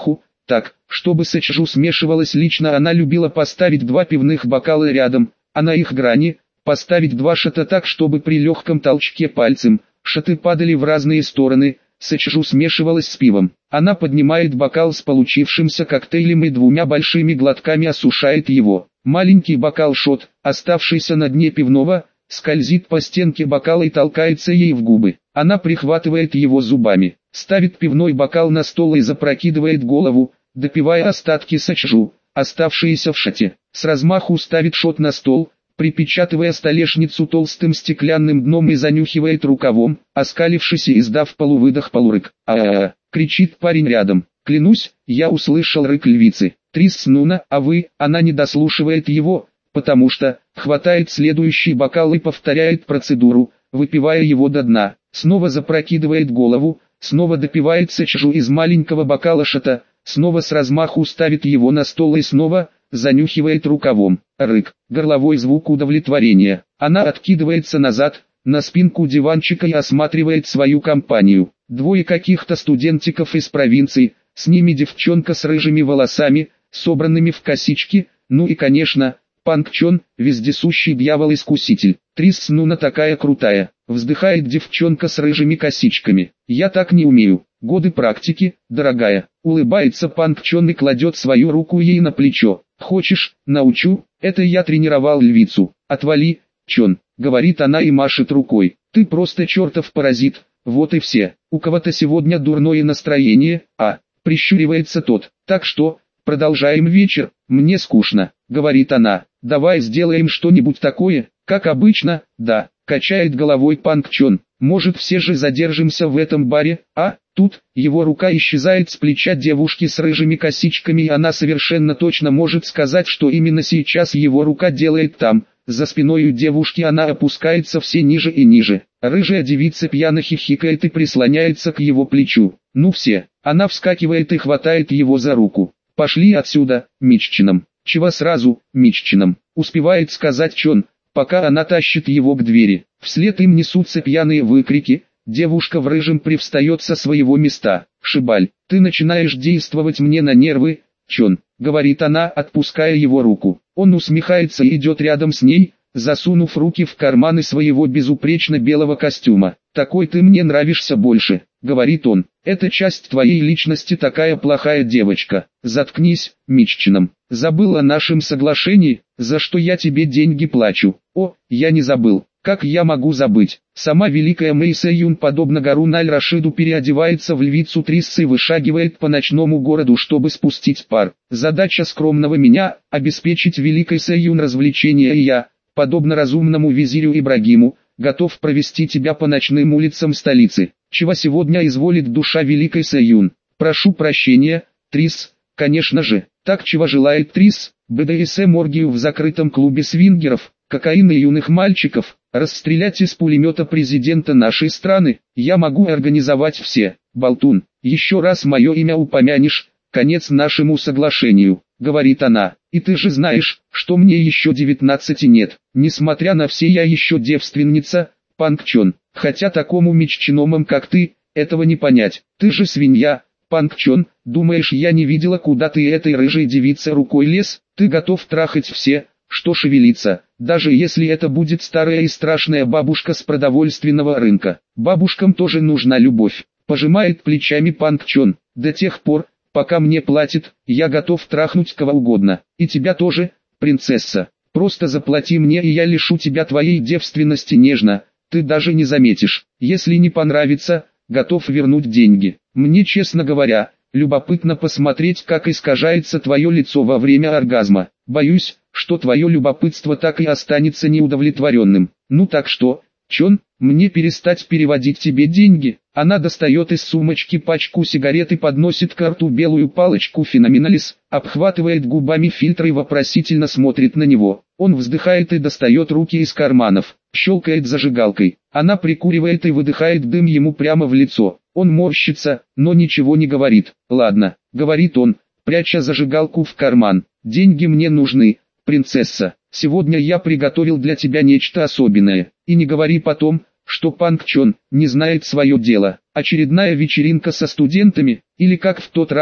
так, чтобы сэчжу смешивалось. Лично она любила поставить два пивных бокала рядом, а на их грани поставить два шота так, чтобы при легком толчке пальцем шоты падали в разные стороны. Сэчжу смешивалась с пивом. Она поднимает бокал с получившимся коктейлем и двумя большими глотками осушает его. Маленький бокал-шот, оставшийся на дне пивного, скользит по стенке бокала и толкается ей в губы. Она прихватывает его зубами, ставит пивной бокал на стол и запрокидывает голову, допивая остатки сэчжу, оставшиеся в шоте. С размаху ставит шот на стол, припечатывая столешницу толстым стеклянным дном и занюхивает рукавом, оскалившись и издав полувыдох-полурык. «А-а-а!» — кричит парень рядом. «Клянусь, я услышал рык львицы. Трис Нуна, а вы?» Она не дослушивает его, потому что хватает следующий бокал и повторяет процедуру, выпивая его до дна. Снова запрокидывает голову, снова допивает сэчжу из маленького бокала шота, снова с размаху ставит его на стол и снова занюхивает рукавом. Рык, горловой звук удовлетворения. Она откидывается назад, на спинку диванчика и осматривает свою компанию. Двое каких-то студентиков из провинции, с ними девчонка с рыжими волосами, собранными в косички, ну и конечно, Панг Чон, вездесущий дьявол-искуситель. Трис Нуна такая крутая, вздыхает девчонка с рыжими косичками. Я так не умею. Годы практики, дорогая. Улыбается Панг Чон и кладет свою руку ей на плечо. Хочешь, научу? Это я тренировал львицу. Отвали, Чон, говорит она и машет рукой. Ты просто чертов паразит, вот и все. У кого-то сегодня дурное настроение, а, прищуривается тот. Так что, продолжаем вечер, мне скучно, говорит она. Давай сделаем что-нибудь такое, как обычно, да, качает головой Панг Чон. Может, все же задержимся в этом баре, а? Тут, его рука исчезает с плеча девушки с рыжими косичками, и она совершенно точно может сказать, что именно сейчас его рука делает там. За спиной у девушки она опускается все ниже и ниже. Рыжая девица пьяно хихикает и прислоняется к его плечу. Ну все, она вскакивает и хватает его за руку. Пошли отсюда, Миччином. Чего сразу, Миччином, успевает сказать Чон, пока она тащит его к двери. Вслед им несутся пьяные выкрики. Девушка в рыжем привстает со своего места. «Шибаль, ты начинаешь действовать мне на нервы, Чон», говорит она, отпуская его руку. Он усмехается и идет рядом с ней, засунув руки в карманы своего безупречно белого костюма. «Такой ты мне нравишься больше», говорит он. «Это часть твоей личности, такая плохая девочка. Заткнись, Миччином. Забыл о нашем соглашении, за что я тебе деньги плачу». «О, я не забыл. Как я могу забыть?» Сама великая Мэй Сэйюн, подобно Гарун Аль-Рашиду, переодевается в львицу Трисс и вышагивает по ночному городу, чтобы спустить пар. Задача скромного меня – обеспечить великой Сэйюн развлечения, и я, подобно разумному визирю Ибрагиму, готов провести тебя по ночным улицам столицы. Чего сегодня изволит душа великой Сэйюн? Прошу прощения, Трисс, конечно же. Так чего желает Трисс? бэ дэ эс эм-оргию в закрытом клубе свингеров, кокаин и юных мальчиков, расстрелять из пулемета президента нашей страны. Я могу организовать все. Болтун, еще раз мое имя упомянешь, конец нашему соглашению, говорит она. И ты же знаешь, что мне еще девятнадцати нет. Несмотря на все, я еще девственница, Панг Чон. Хотя такому миччиномам как ты, этого не понять. Ты же свинья, Панг Чон. Думаешь, я не видела, куда ты этой рыжей девице рукой лез? Ты готов трахать все, что шевелится, даже если это будет старая и страшная бабушка с продовольственного рынка. Бабушкам тоже нужна любовь. Пожимает плечами Панг Чон. До тех пор, пока мне платят, я готов трахнуть кого угодно. И тебя тоже, принцесса. Просто заплати мне, и я лишу тебя твоей девственности нежно. Ты даже не заметишь. Если не понравится, готов вернуть деньги. Мне, честно говоря, любопытно посмотреть, как искажается твое лицо во время оргазма. Боюсь, что твое любопытство так и останется неудовлетворенным. Ну так что, Чон, мне перестать переводить тебе деньги? Она достает из сумочки пачку сигарет и подносит к рту белую палочку Феноменалис, обхватывает губами фильтр и вопросительно смотрит на него. Он вздыхает и достает руки из карманов, щелкает зажигалкой. Она прикуривает и выдыхает дым ему прямо в лицо. Он морщится, но ничего не говорит. «Ладно», — говорит он, пряча зажигалку в карман. «Деньги мне нужны, принцесса. Сегодня я приготовил для тебя нечто особенное. И не говори потом, что Панг Чон не знает свое дело. Очередная вечеринка со студентами, или как в тот раз,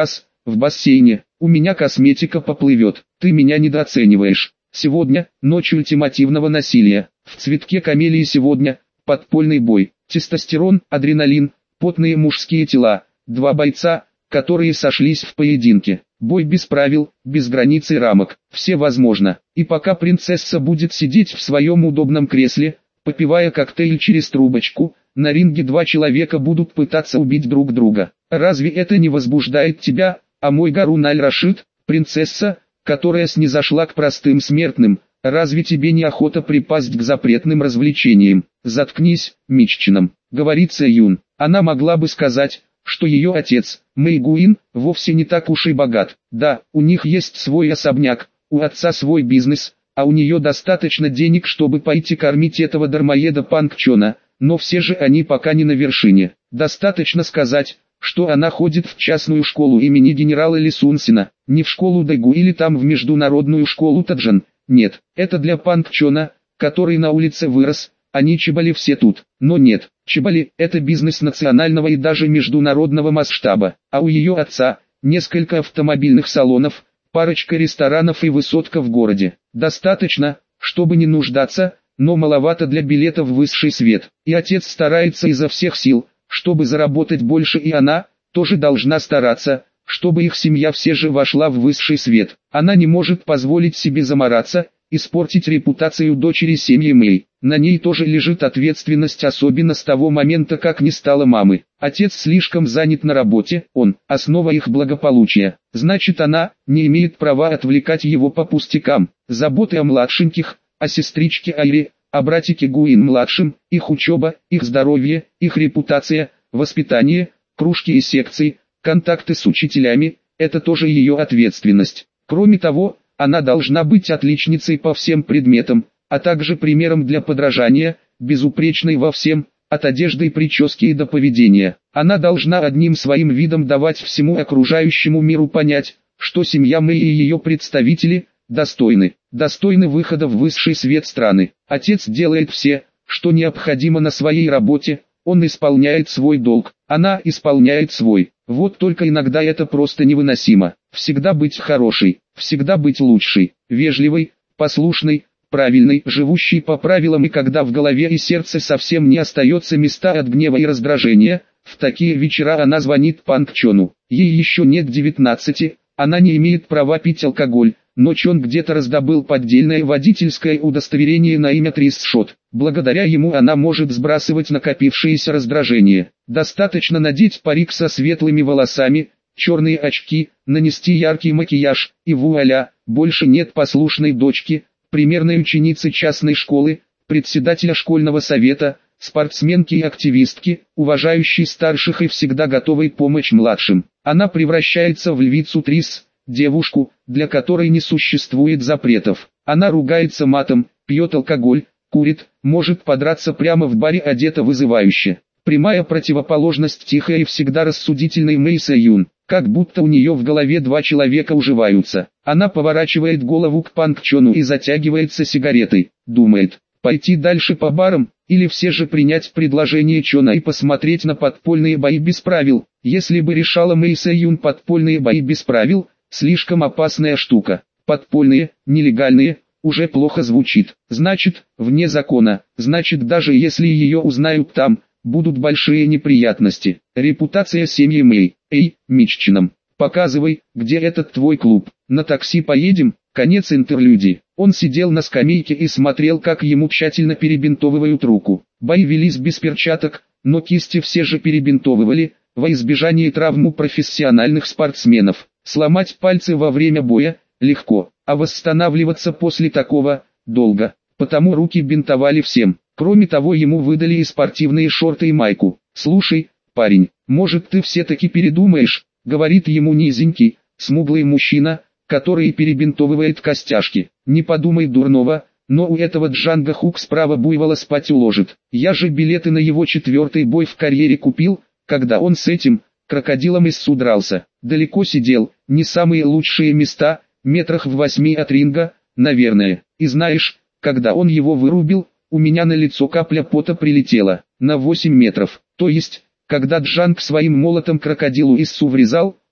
в бассейне, у меня косметика поплывет, ты меня недооцениваешь. Сегодня, ночь ультимативного насилия, в цветке камелии сегодня, подпольный бой, тестостерон, адреналин, потные мужские тела, два бойца, которые сошлись в поединке. Бой без правил, без границ и рамок, все возможно. И пока принцесса будет сидеть в своем удобном кресле, попивая коктейль через трубочку, на ринге два человека будут пытаться убить друг друга. Разве это не возбуждает тебя, а мой Гарун аль-Рашид, принцесса, которая снизошла к простым смертным? Разве тебе не охота припасть к запретным развлечениям? Заткнись, Миччином, говорит Сэюн. Она могла бы сказать, что ее отец, Мэйгуин, вовсе не так уж и богат. Да, у них есть свой особняк, у отца свой бизнес, а у нее достаточно денег, чтобы пойти кормить этого дармоеда Пангчона, но все же они пока не на вершине. Достаточно сказать, что она ходит в частную школу имени генерала Лисунсина, не в школу Дайгу или там в международную школу Таджан. Нет, это для Пангчона, который на улице вырос. Они Чебали все тут, но нет, Чебали – это бизнес национального и даже международного масштаба, а у ее отца – несколько автомобильных салонов, парочка ресторанов и высотка в городе. Достаточно, чтобы не нуждаться, но маловато для билета в высший свет. И отец старается изо всех сил, чтобы заработать больше, и она тоже должна стараться, чтобы их семья все же вошла в высший свет. Она не может позволить себе замораться, испортить репутацию дочери семьи Мэй. На ней тоже лежит ответственность, особенно с того момента, как не стало мамы. Отец слишком занят на работе, он – основа их благополучия. Значит, она не имеет права отвлекать его по пустякам. Заботы о младшеньких, о сестричке Айре, о братике Гуин-младшем, их учеба, их здоровье, их репутация, воспитание, кружки и секции, контакты с учителями – это тоже ее ответственность. Кроме того, она должна быть отличницей по всем предметам, а также примером для подражания, безупречной во всем, от одежды и прически и до поведения. Она должна одним своим видом давать всему окружающему миру понять, что семья Мэй и ее представители достойны, достойны выхода в высший свет страны. Отец делает все, что необходимо на своей работе, он исполняет свой долг, она исполняет свой. Вот только иногда это просто невыносимо. Всегда быть хорошей, всегда быть лучшей, вежливой, послушной, правильной, живущей по правилам, и когда в голове и сердце совсем не остается места от гнева и раздражения, в такие вечера она звонит Пангчону. Ей еще нет девятнадцати, она не имеет права пить алкоголь, но Чон где-то раздобыл поддельное водительское удостоверение на имя Трис Шот. Благодаря ему она может сбрасывать накопившееся раздражение. Достаточно надеть парик со светлыми волосами, черные очки, нанести яркий макияж, и вуаля, больше нет послушной дочки, примерной ученицы частной школы, председателя школьного совета, спортсменки и активистки, уважающей старших и всегда готовой помочь младшим. Она превращается в львицу Трис, девушку, для которой не существует запретов. Она ругается матом, пьет алкоголь, курит, может подраться прямо в баре, одета вызывающе. Прямая противоположность тихой и всегда рассудительной Мэй Сэюн. Как будто у нее в голове два человека уживаются. Она поворачивает голову к Пангчону и затягивается сигаретой. Думает, пойти дальше по барам, или все же принять предложение Чона и посмотреть на подпольные бои без правил. Если бы решала Мэй Сэюн, подпольные бои без правил – слишком опасная штука. Подпольные, нелегальные, уже плохо звучит. Значит, вне закона, значит, даже если ее узнают там, будут большие неприятности. Репутация семьи Мэй. Эй, Миччином, показывай, где этот твой клуб. На такси поедем? Конец интерлюдии. Он сидел на скамейке и смотрел, как ему тщательно перебинтовывают руку. Бои велись без перчаток, но кисти все же перебинтовывали, во избежание травм у профессиональных спортсменов. Сломать пальцы во время боя – легко, а восстанавливаться после такого – долго. Потому руки бинтовали всем. Кроме того, ему выдали и спортивные шорты и майку. «Слушай, парень, может, ты все-таки передумаешь?» — говорит ему низенький, смуглый мужчина, который перебинтовывает костяшки. «Не подумай дурного, но у этого Джанга Хук справа буйвола спать уложит. Я же билеты на его четвертый бой в карьере купил, когда он с этим крокодилом из Су дрался. Далеко сидел, не самые лучшие места, метрах в восьми от ринга, наверное. И знаешь, когда он его вырубил, у меня на лицо капля пота прилетела, на восемь метров. То есть, когда Джанг своим молотом крокодилу из Су врезал,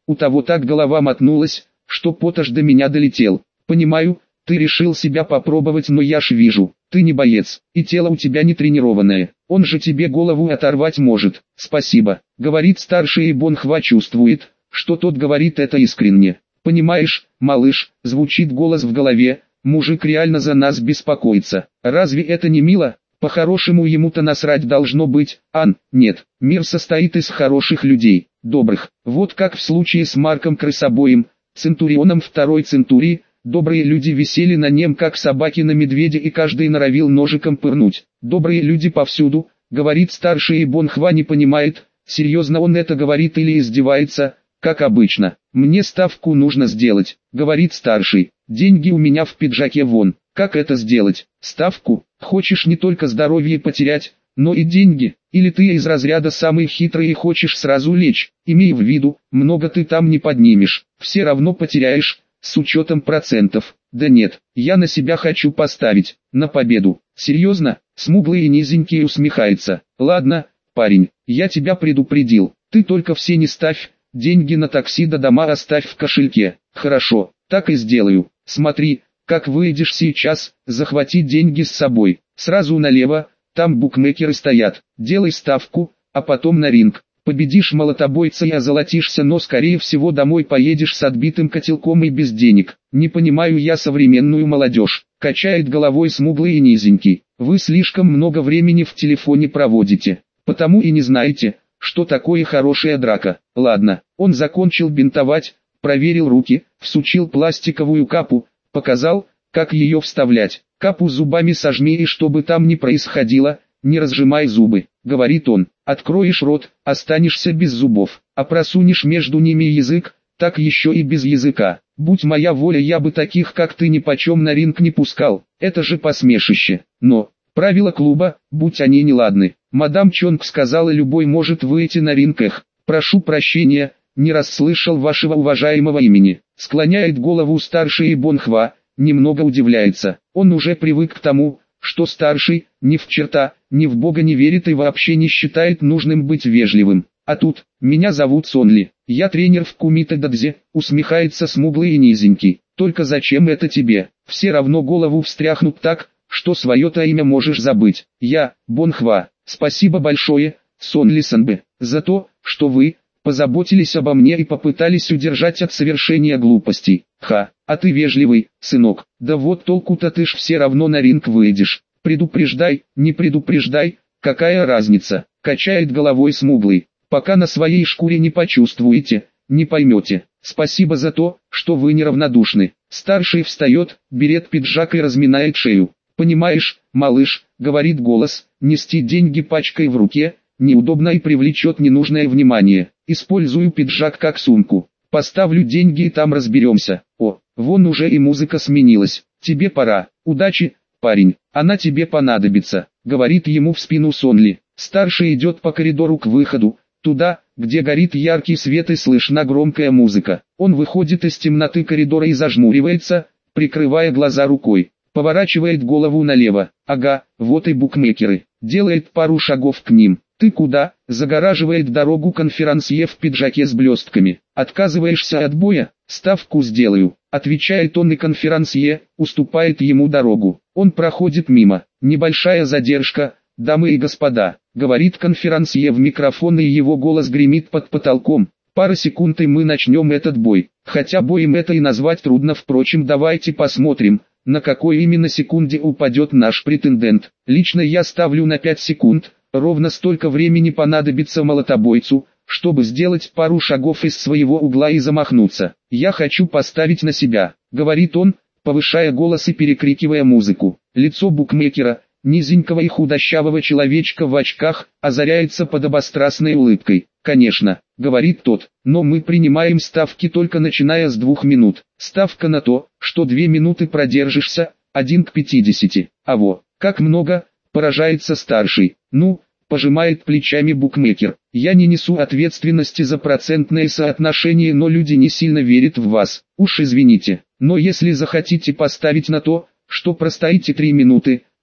У того так голова мотнулась, что пот аж до меня долетел. Понимаю, ты решил себя попробовать, но я ж вижу, ты не боец, и тело у тебя не тренированное. Он же тебе голову оторвать может. Спасибо, говорит старший, и Бонхва чувствует, что тот говорит это искренне. Понимаешь, малыш, звучит голос в голове, мужик реально за нас беспокоится. Разве это не мило? По-хорошему ему-то насрать должно быть, ан, нет, мир состоит из хороших людей, добрых. Вот как в случае с Марком Крысобоем, центурионом второй центурии. Добрые люди висели на нем как собаки на медведе, и каждый норовил ножиком пырнуть. Добрые люди повсюду, говорит старший, и Бонхва не понимает, серьезно он это говорит или издевается, как обычно. Мне ставку нужно сделать, говорит старший, деньги у меня в пиджаке вон. Как это сделать? Ставку? Хочешь не только здоровье потерять, но и деньги? Или ты из разряда самый хитрый и хочешь сразу лечь? Имей в виду, много ты там не поднимешь, все равно потеряешь. С учетом процентов. Да нет, я на себя хочу поставить, на победу. Серьезно? Смуглый и низенький усмехается. Ладно, парень, я тебя предупредил. Ты только все не ставь, деньги на такси до дома оставь в кошельке. Хорошо, так и сделаю. Смотри, как выйдешь сейчас, захвати деньги с собой. Сразу налево, там букмекеры стоят. Делай ставку, а потом на ринг. Победишь молотобойца и озолотишься, но скорее всего домой поедешь с отбитым котелком и без денег. Не понимаю я современную молодежь, качает головой смуглый и низенький. Вы слишком много времени в телефоне проводите, потому и не знаете, что такое хорошая драка. Ладно, он закончил бинтовать, проверил руки, всучил пластиковую капу, показал, как ее вставлять. Капу зубами сожми, и чтобы там ни происходило, не разжимай зубы, говорит он. Откроешь рот, останешься без зубов, а просунешь между ними язык, так еще и без языка. Будь моя воля, я бы таких, как ты, ни почем на ринг не пускал, это же посмешище. Но, правила клуба, будь они неладны. Мадам Чонг сказала, любой может выйти на ринг. Эх, прошу прощения, не расслышал вашего уважаемого имени. Склоняет голову старший, и Бонхва немного удивляется. Он уже привык к тому, что старший ни в черта, ни в Бога не верит и вообще не считает нужным быть вежливым. А тут, меня зовут Сонли, я тренер в Кумите Дадзе, усмехается смуглый и низенький. Только зачем это тебе? Все равно голову встряхнут так, что свое-то имя можешь забыть. Я, Бонхва, спасибо большое, Сонли Санбе, за то, что вы позаботились обо мне и попытались удержать от совершения глупостей. Ха, а ты вежливый, сынок. Да вот толку-то, ты ж все равно на ринг выйдешь. Предупреждай, не предупреждай, какая разница, качает головой смуглый. Пока на своей шкуре не почувствуете, не поймете. Спасибо за то, что вы неравнодушны. Старший встает, берет пиджак и разминает шею. Понимаешь, малыш, говорит голос, нести деньги пачкой в руке неудобно и привлечет ненужное внимание. Использую пиджак как сумку. Поставлю деньги и там разберемся. О, вон уже и музыка сменилась. Тебе пора. Удачи, парень. Она тебе понадобится, говорит ему в спину Сонли. Старший идет по коридору к выходу, туда, где горит яркий свет и слышна громкая музыка. Он выходит из темноты коридора и зажмуривается, прикрывая глаза рукой. Поворачивает голову налево. Ага, вот и букмекеры. Делает пару шагов к ним. «Ты куда?» – загораживает дорогу конферансье в пиджаке с блестками. «Отказываешься от боя? Ставку сделаю», – отвечает он, и конферансье уступает ему дорогу. Он проходит мимо. «Небольшая задержка, дамы и господа», – говорит конферансье в микрофон, и его голос гремит под потолком. «Пара секунд, и мы начнем этот бой. Хотя боем это и назвать трудно, впрочем, давайте посмотрим, на какой именно секунде упадет наш претендент. Лично я ставлю на пять секунд». Ровно столько времени понадобится молотобойцу, чтобы сделать пару шагов из своего угла и замахнуться. «Я хочу поставить на себя», — говорит он, повышая голос и перекрикивая музыку. Лицо букмекера, низенького и худощавого человечка в очках, озаряется подобострастной улыбкой. «Конечно», — говорит тот, — «но мы принимаем ставки только начиная с двух минут. Ставка на то, что две минуты продержишься, один к пятидесяти. А во, как много», — поражается старший. «Ну», — пожимает плечами букмекер, — «я не несу ответственности за процентное соотношение, но люди не сильно верят в вас. Уж извините, но если захотите поставить на то, что простоите три минуты,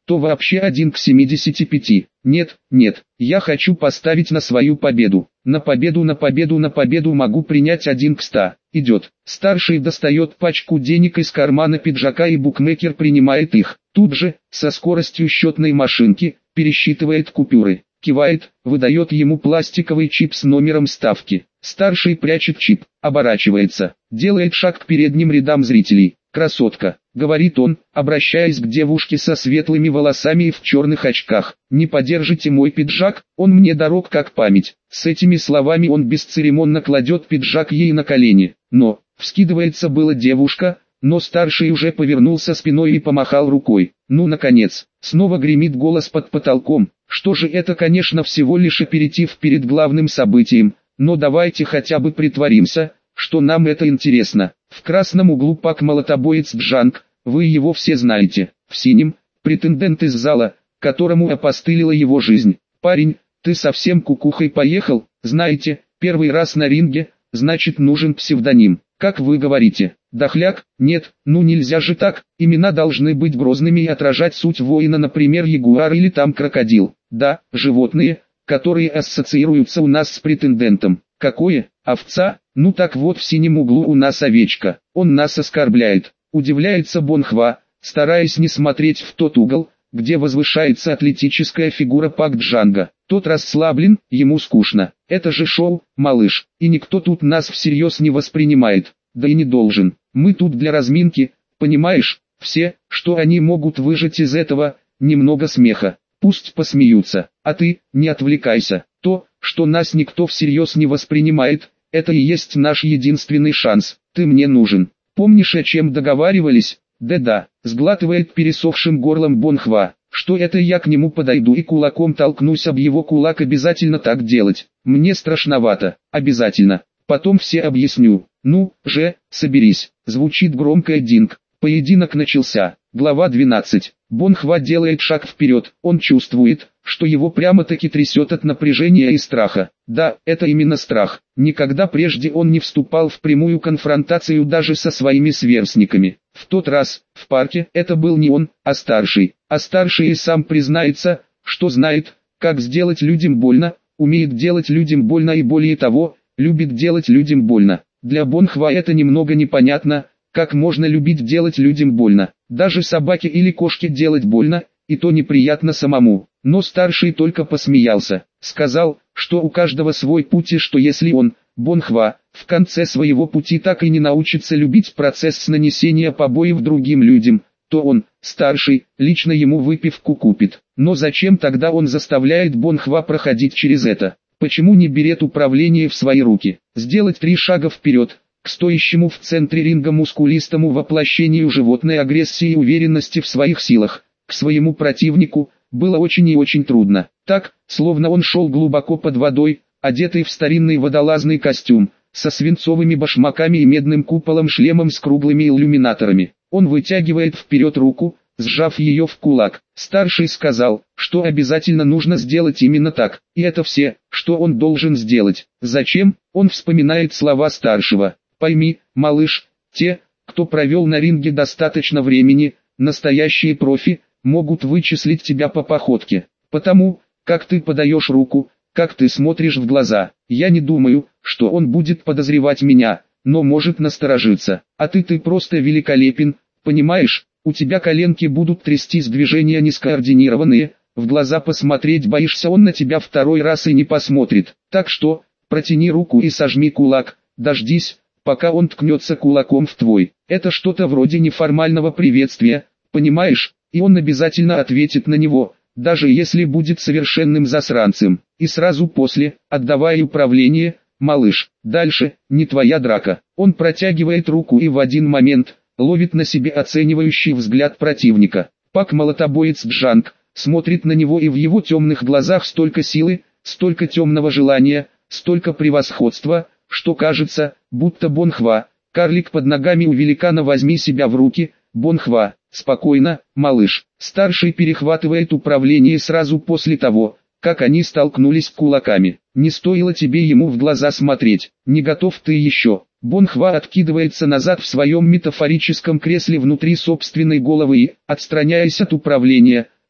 то вообще один к семидесяти пяти. Нет, нет, я хочу поставить на свою победу. На победу, на победу, на победу могу принять один к ста. Идет. Старший достает пачку денег из кармана пиджака, и букмекер принимает их. Тут же, со скоростью счетной машинки, пересчитывает купюры. Кивает, выдает ему пластиковый чип с номером ставки. Старший прячет чип, оборачивается, делает шаг к передним рядам зрителей. «Красотка», — говорит он, обращаясь к девушке со светлыми волосами и в черных очках. «Не подержите мой пиджак, он мне дорог как память». С этими словами он бесцеремонно кладет пиджак ей на колени. Но, вскидывается была девушка, но старший уже повернулся спиной и помахал рукой. «Ну, наконец!» Снова гремит голос под потолком. «Что же это, конечно, всего лишь аперитив перед главным событием, но давайте хотя бы притворимся, что нам это интересно». В красном углу пак-молотобоец Джанг, вы его все знаете. В синем – претендент из зала, которому опостылила его жизнь. «Парень, ты совсем кукухой поехал? Знаете, первый раз на ринге, значит нужен псевдоним. Как вы говорите, дохляк? Нет, ну нельзя же так, имена должны быть грозными и отражать суть воина, например, ягуар или там крокодил. Да, животные, которые ассоциируются у нас с претендентом. Какое? Овца? Ну так вот, в синем углу у нас овечка. Он нас оскорбляет. Удивляется Бонхва, стараясь не смотреть в тот угол, где возвышается атлетическая фигура Пак Джанга. Тот расслаблен, ему скучно. Это же шоу, малыш, и никто тут нас всерьез не воспринимает. Да и не должен. Мы тут для разминки, понимаешь? Все, что они могут выжать из этого, немного смеха. Пусть посмеются, а ты, не отвлекайся. То, что нас никто всерьез не воспринимает, это и есть наш единственный шанс. Ты мне нужен. Помнишь, о чем договаривались? Да-да, сглатывает пересохшим горлом Бонхва. Что это я к нему подойду и кулаком толкнусь об его кулак? Обязательно так делать. Мне страшновато. Обязательно. Потом все объясню. Ну, же, соберись. Звучит громкое динг. Поединок начался. Глава двенадцать. Бонхва делает шаг вперед. Он чувствует, что его прямо-таки трясет от напряжения и страха. Да, это именно страх. Никогда прежде он не вступал в прямую конфронтацию даже со своими сверстниками. В тот раз, в парке, это был не он, а старший. А старший и сам признается, что знает, как сделать людям больно, умеет делать людям больно и более того, любит делать людям больно. Для Бонхва это немного непонятно, как можно любить делать людям больно. Даже собаке или кошке делать больно, и то неприятно самому. Но старший только посмеялся, сказал, что у каждого свой путь и что если он, Бонхва, в конце своего пути так и не научится любить процесс нанесения побоев другим людям, то он, старший, лично ему выпивку купит. Но зачем тогда он заставляет Бонхва проходить через это? Почему не берет управление в свои руки? Сделать три шага вперед, к стоящему в центре ринга мускулистому воплощению животной агрессии и уверенности в своих силах, к своему противнику, было очень и очень трудно. Так, словно он шел глубоко под водой, одетый в старинный водолазный костюм, со свинцовыми башмаками и медным куполом шлемом с круглыми иллюминаторами. Он вытягивает вперед руку, сжав ее в кулак. Старший сказал, что обязательно нужно сделать именно так, и это все, что он должен сделать. Зачем? Он вспоминает слова старшего. Пойми, малыш, те, кто провел на ринге достаточно времени, настоящие профи, могут вычислить тебя по походке. Потому, как ты подаешь руку, как ты смотришь в глаза. Я не думаю, что он будет подозревать меня, но может насторожиться. А ты ты просто великолепен, понимаешь? У тебя коленки будут трястись, движения нескоординированные, в глаза посмотреть боишься, он на тебя второй раз и не посмотрит. Так что, протяни руку и сожми кулак, дождись, пока он ткнется кулаком в твой. Это что-то вроде неформального приветствия, понимаешь? И он обязательно ответит на него, даже если будет совершенным засранцем. И сразу после, отдавай управление, малыш. Дальше, не твоя драка. Он протягивает руку и в один момент ловит на себе оценивающий взгляд противника. Пак-молотобоец Джанг смотрит на него, и в его темных глазах столько силы, столько темного желания, столько превосходства, что кажется, будто Бонхва, карлик под ногами у великана. Возьми себя в руки, Бонхва. Спокойно, малыш. Старший перехватывает управление сразу после того, как они столкнулись кулаками. Не стоило тебе ему в глаза смотреть. Не готов ты еще. Бонхва откидывается назад в своем метафорическом кресле внутри собственной головы и, отстраняясь от управления,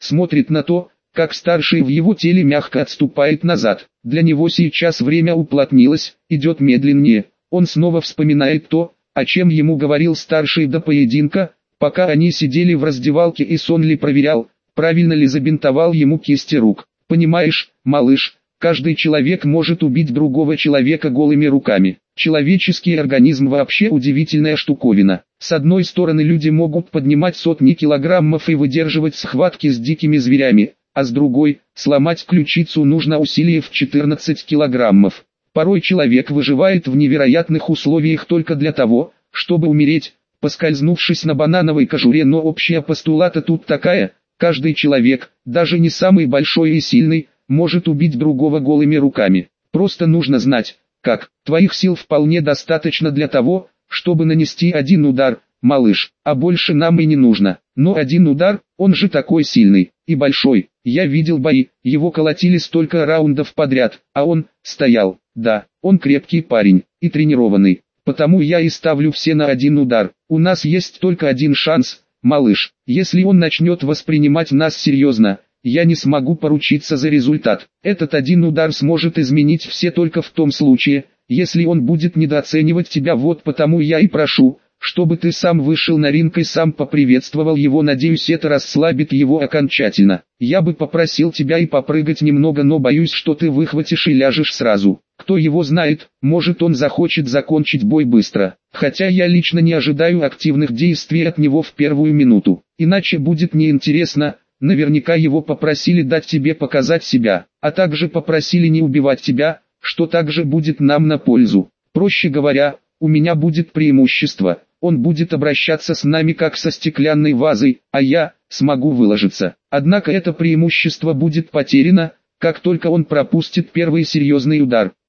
смотрит на то, как старший в его теле мягко отступает назад. Для него сейчас время уплотнилось, идет медленнее. Он снова вспоминает то, о чем ему говорил старший до поединка, пока они сидели в раздевалке и Сонли проверял, правильно ли забинтовал ему кисти рук. «Понимаешь, малыш, каждый человек может убить другого человека голыми руками. Человеческий организм вообще удивительная штуковина. С одной стороны люди могут поднимать сотни килограммов и выдерживать схватки с дикими зверями, а с другой, сломать ключицу нужно усилие в четырнадцать килограммов. Порой человек выживает в невероятных условиях только для того, чтобы умереть, поскользнувшись на банановой кожуре, но общая постулата тут такая: каждый человек, даже не самый большой и сильный, может убить другого голыми руками. Просто нужно знать, как. Твоих сил вполне достаточно для того, чтобы нанести один удар, малыш, а больше нам и не нужно. Но один удар, он же такой сильный и большой. Я видел бои, его колотили столько раундов подряд, а он стоял. Да, он крепкий парень и тренированный. Потому я и ставлю все на один удар. У нас есть только один шанс, малыш. Если он начнет воспринимать нас серьезно, я не смогу поручиться за результат. Этот один удар сможет изменить все только в том случае, если он будет недооценивать тебя. Вот потому я и прошу, чтобы ты сам вышел на ринг и сам поприветствовал его. Надеюсь, это расслабит его окончательно. Я бы попросил тебя и попрыгать немного, но боюсь, что ты выхватишь и ляжешь сразу. Кто его знает, может он захочет закончить бой быстро. Хотя я лично не ожидаю активных действий от него в первую минуту. Иначе будет неинтересно. Наверняка его попросили дать тебе показать себя, а также попросили не убивать тебя, что также будет нам на пользу. Проще говоря, у меня будет преимущество. Он будет обращаться с нами как со стеклянной вазой, а я смогу выложиться. Однако это преимущество будет потеряно, как только он пропустит первый серьезный удар.